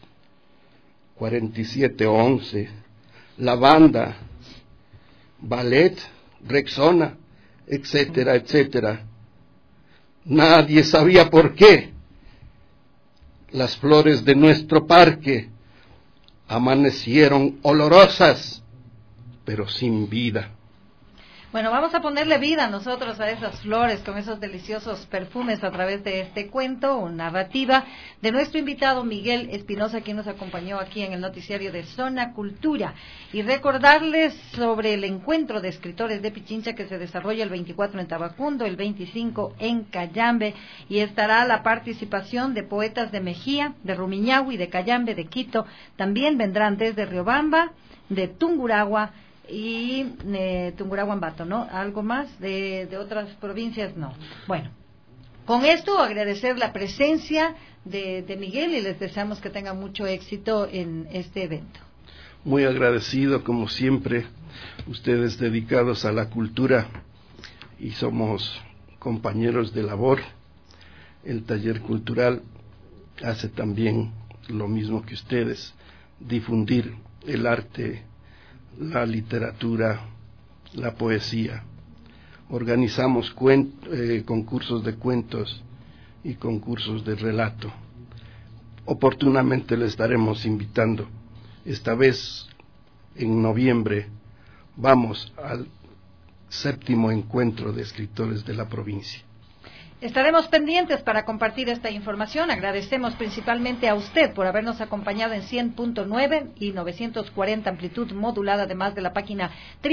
4711, lavanda, ballet, Rexona, etcétera, etcétera. Nadie sabía por qué las flores de nuestro parque amanecieron olorosas, pero sin vida. Bueno, vamos a ponerle vida nosotros a esas flores con esos deliciosos perfumes a través de este cuento o narrativa de nuestro invitado Miguel Espinosa, quien nos acompañó aquí en el noticiario de Zona Cultura. Y recordarles sobre el encuentro de escritores de Pichincha que se desarrolla el 24 en Tabacundo, el 25 en Cayambe, y estará la participación de poetas de Mejía, de Rumiñahui, de Cayambe, de Quito. También vendrán desde Riobamba, de Tungurahua y Tungurahua-Ambato, ¿no? ¿Algo más de otras provincias? No. Bueno, con esto agradecer la presencia de Miguel y les deseamos que tengan mucho éxito en este evento. Muy agradecido, como siempre, ustedes dedicados a la cultura y somos compañeros de labor. El taller cultural hace también lo mismo que ustedes, difundir el arte, la literatura, la poesía. Organizamos concursos de cuentos y concursos de relato. Oportunamente les estaremos invitando. Esta vez, en noviembre, vamos al 7º encuentro de escritores de la provincia. Estaremos pendientes para compartir esta información. Agradecemos principalmente a usted por habernos acompañado en 100.9 y 940 amplitud modulada, además de la página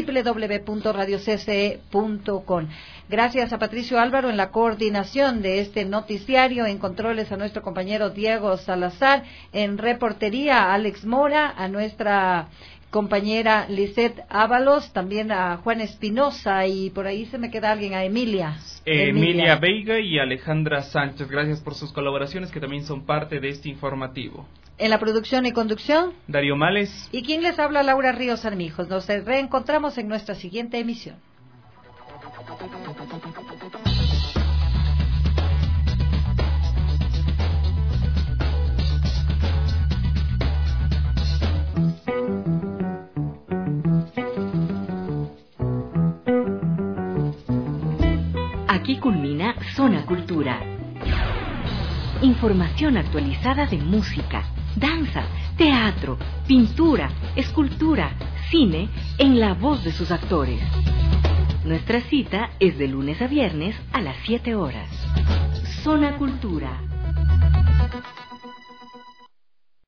www.radiocce.com. Gracias a Patricio Álvaro en la coordinación de este noticiario, en controles a nuestro compañero Diego Salazar, en reportería a Alex Mora, a nuestra compañera Lisette Ábalos, también a Juan Espinosa, y por ahí se me queda alguien, a Emilia Veiga y Alejandra Sánchez. Gracias por sus colaboraciones, que también son parte de este informativo. En la producción y conducción, Darío Males. Y quien les habla, Laura Ríos Armijos. Nos reencontramos en nuestra siguiente emisión. Aquí culmina Zona Cultura. Información actualizada de música, danza, teatro, pintura, escultura, cine, en la voz de sus actores. Nuestra cita es de lunes a viernes a las 7 horas. Zona Cultura.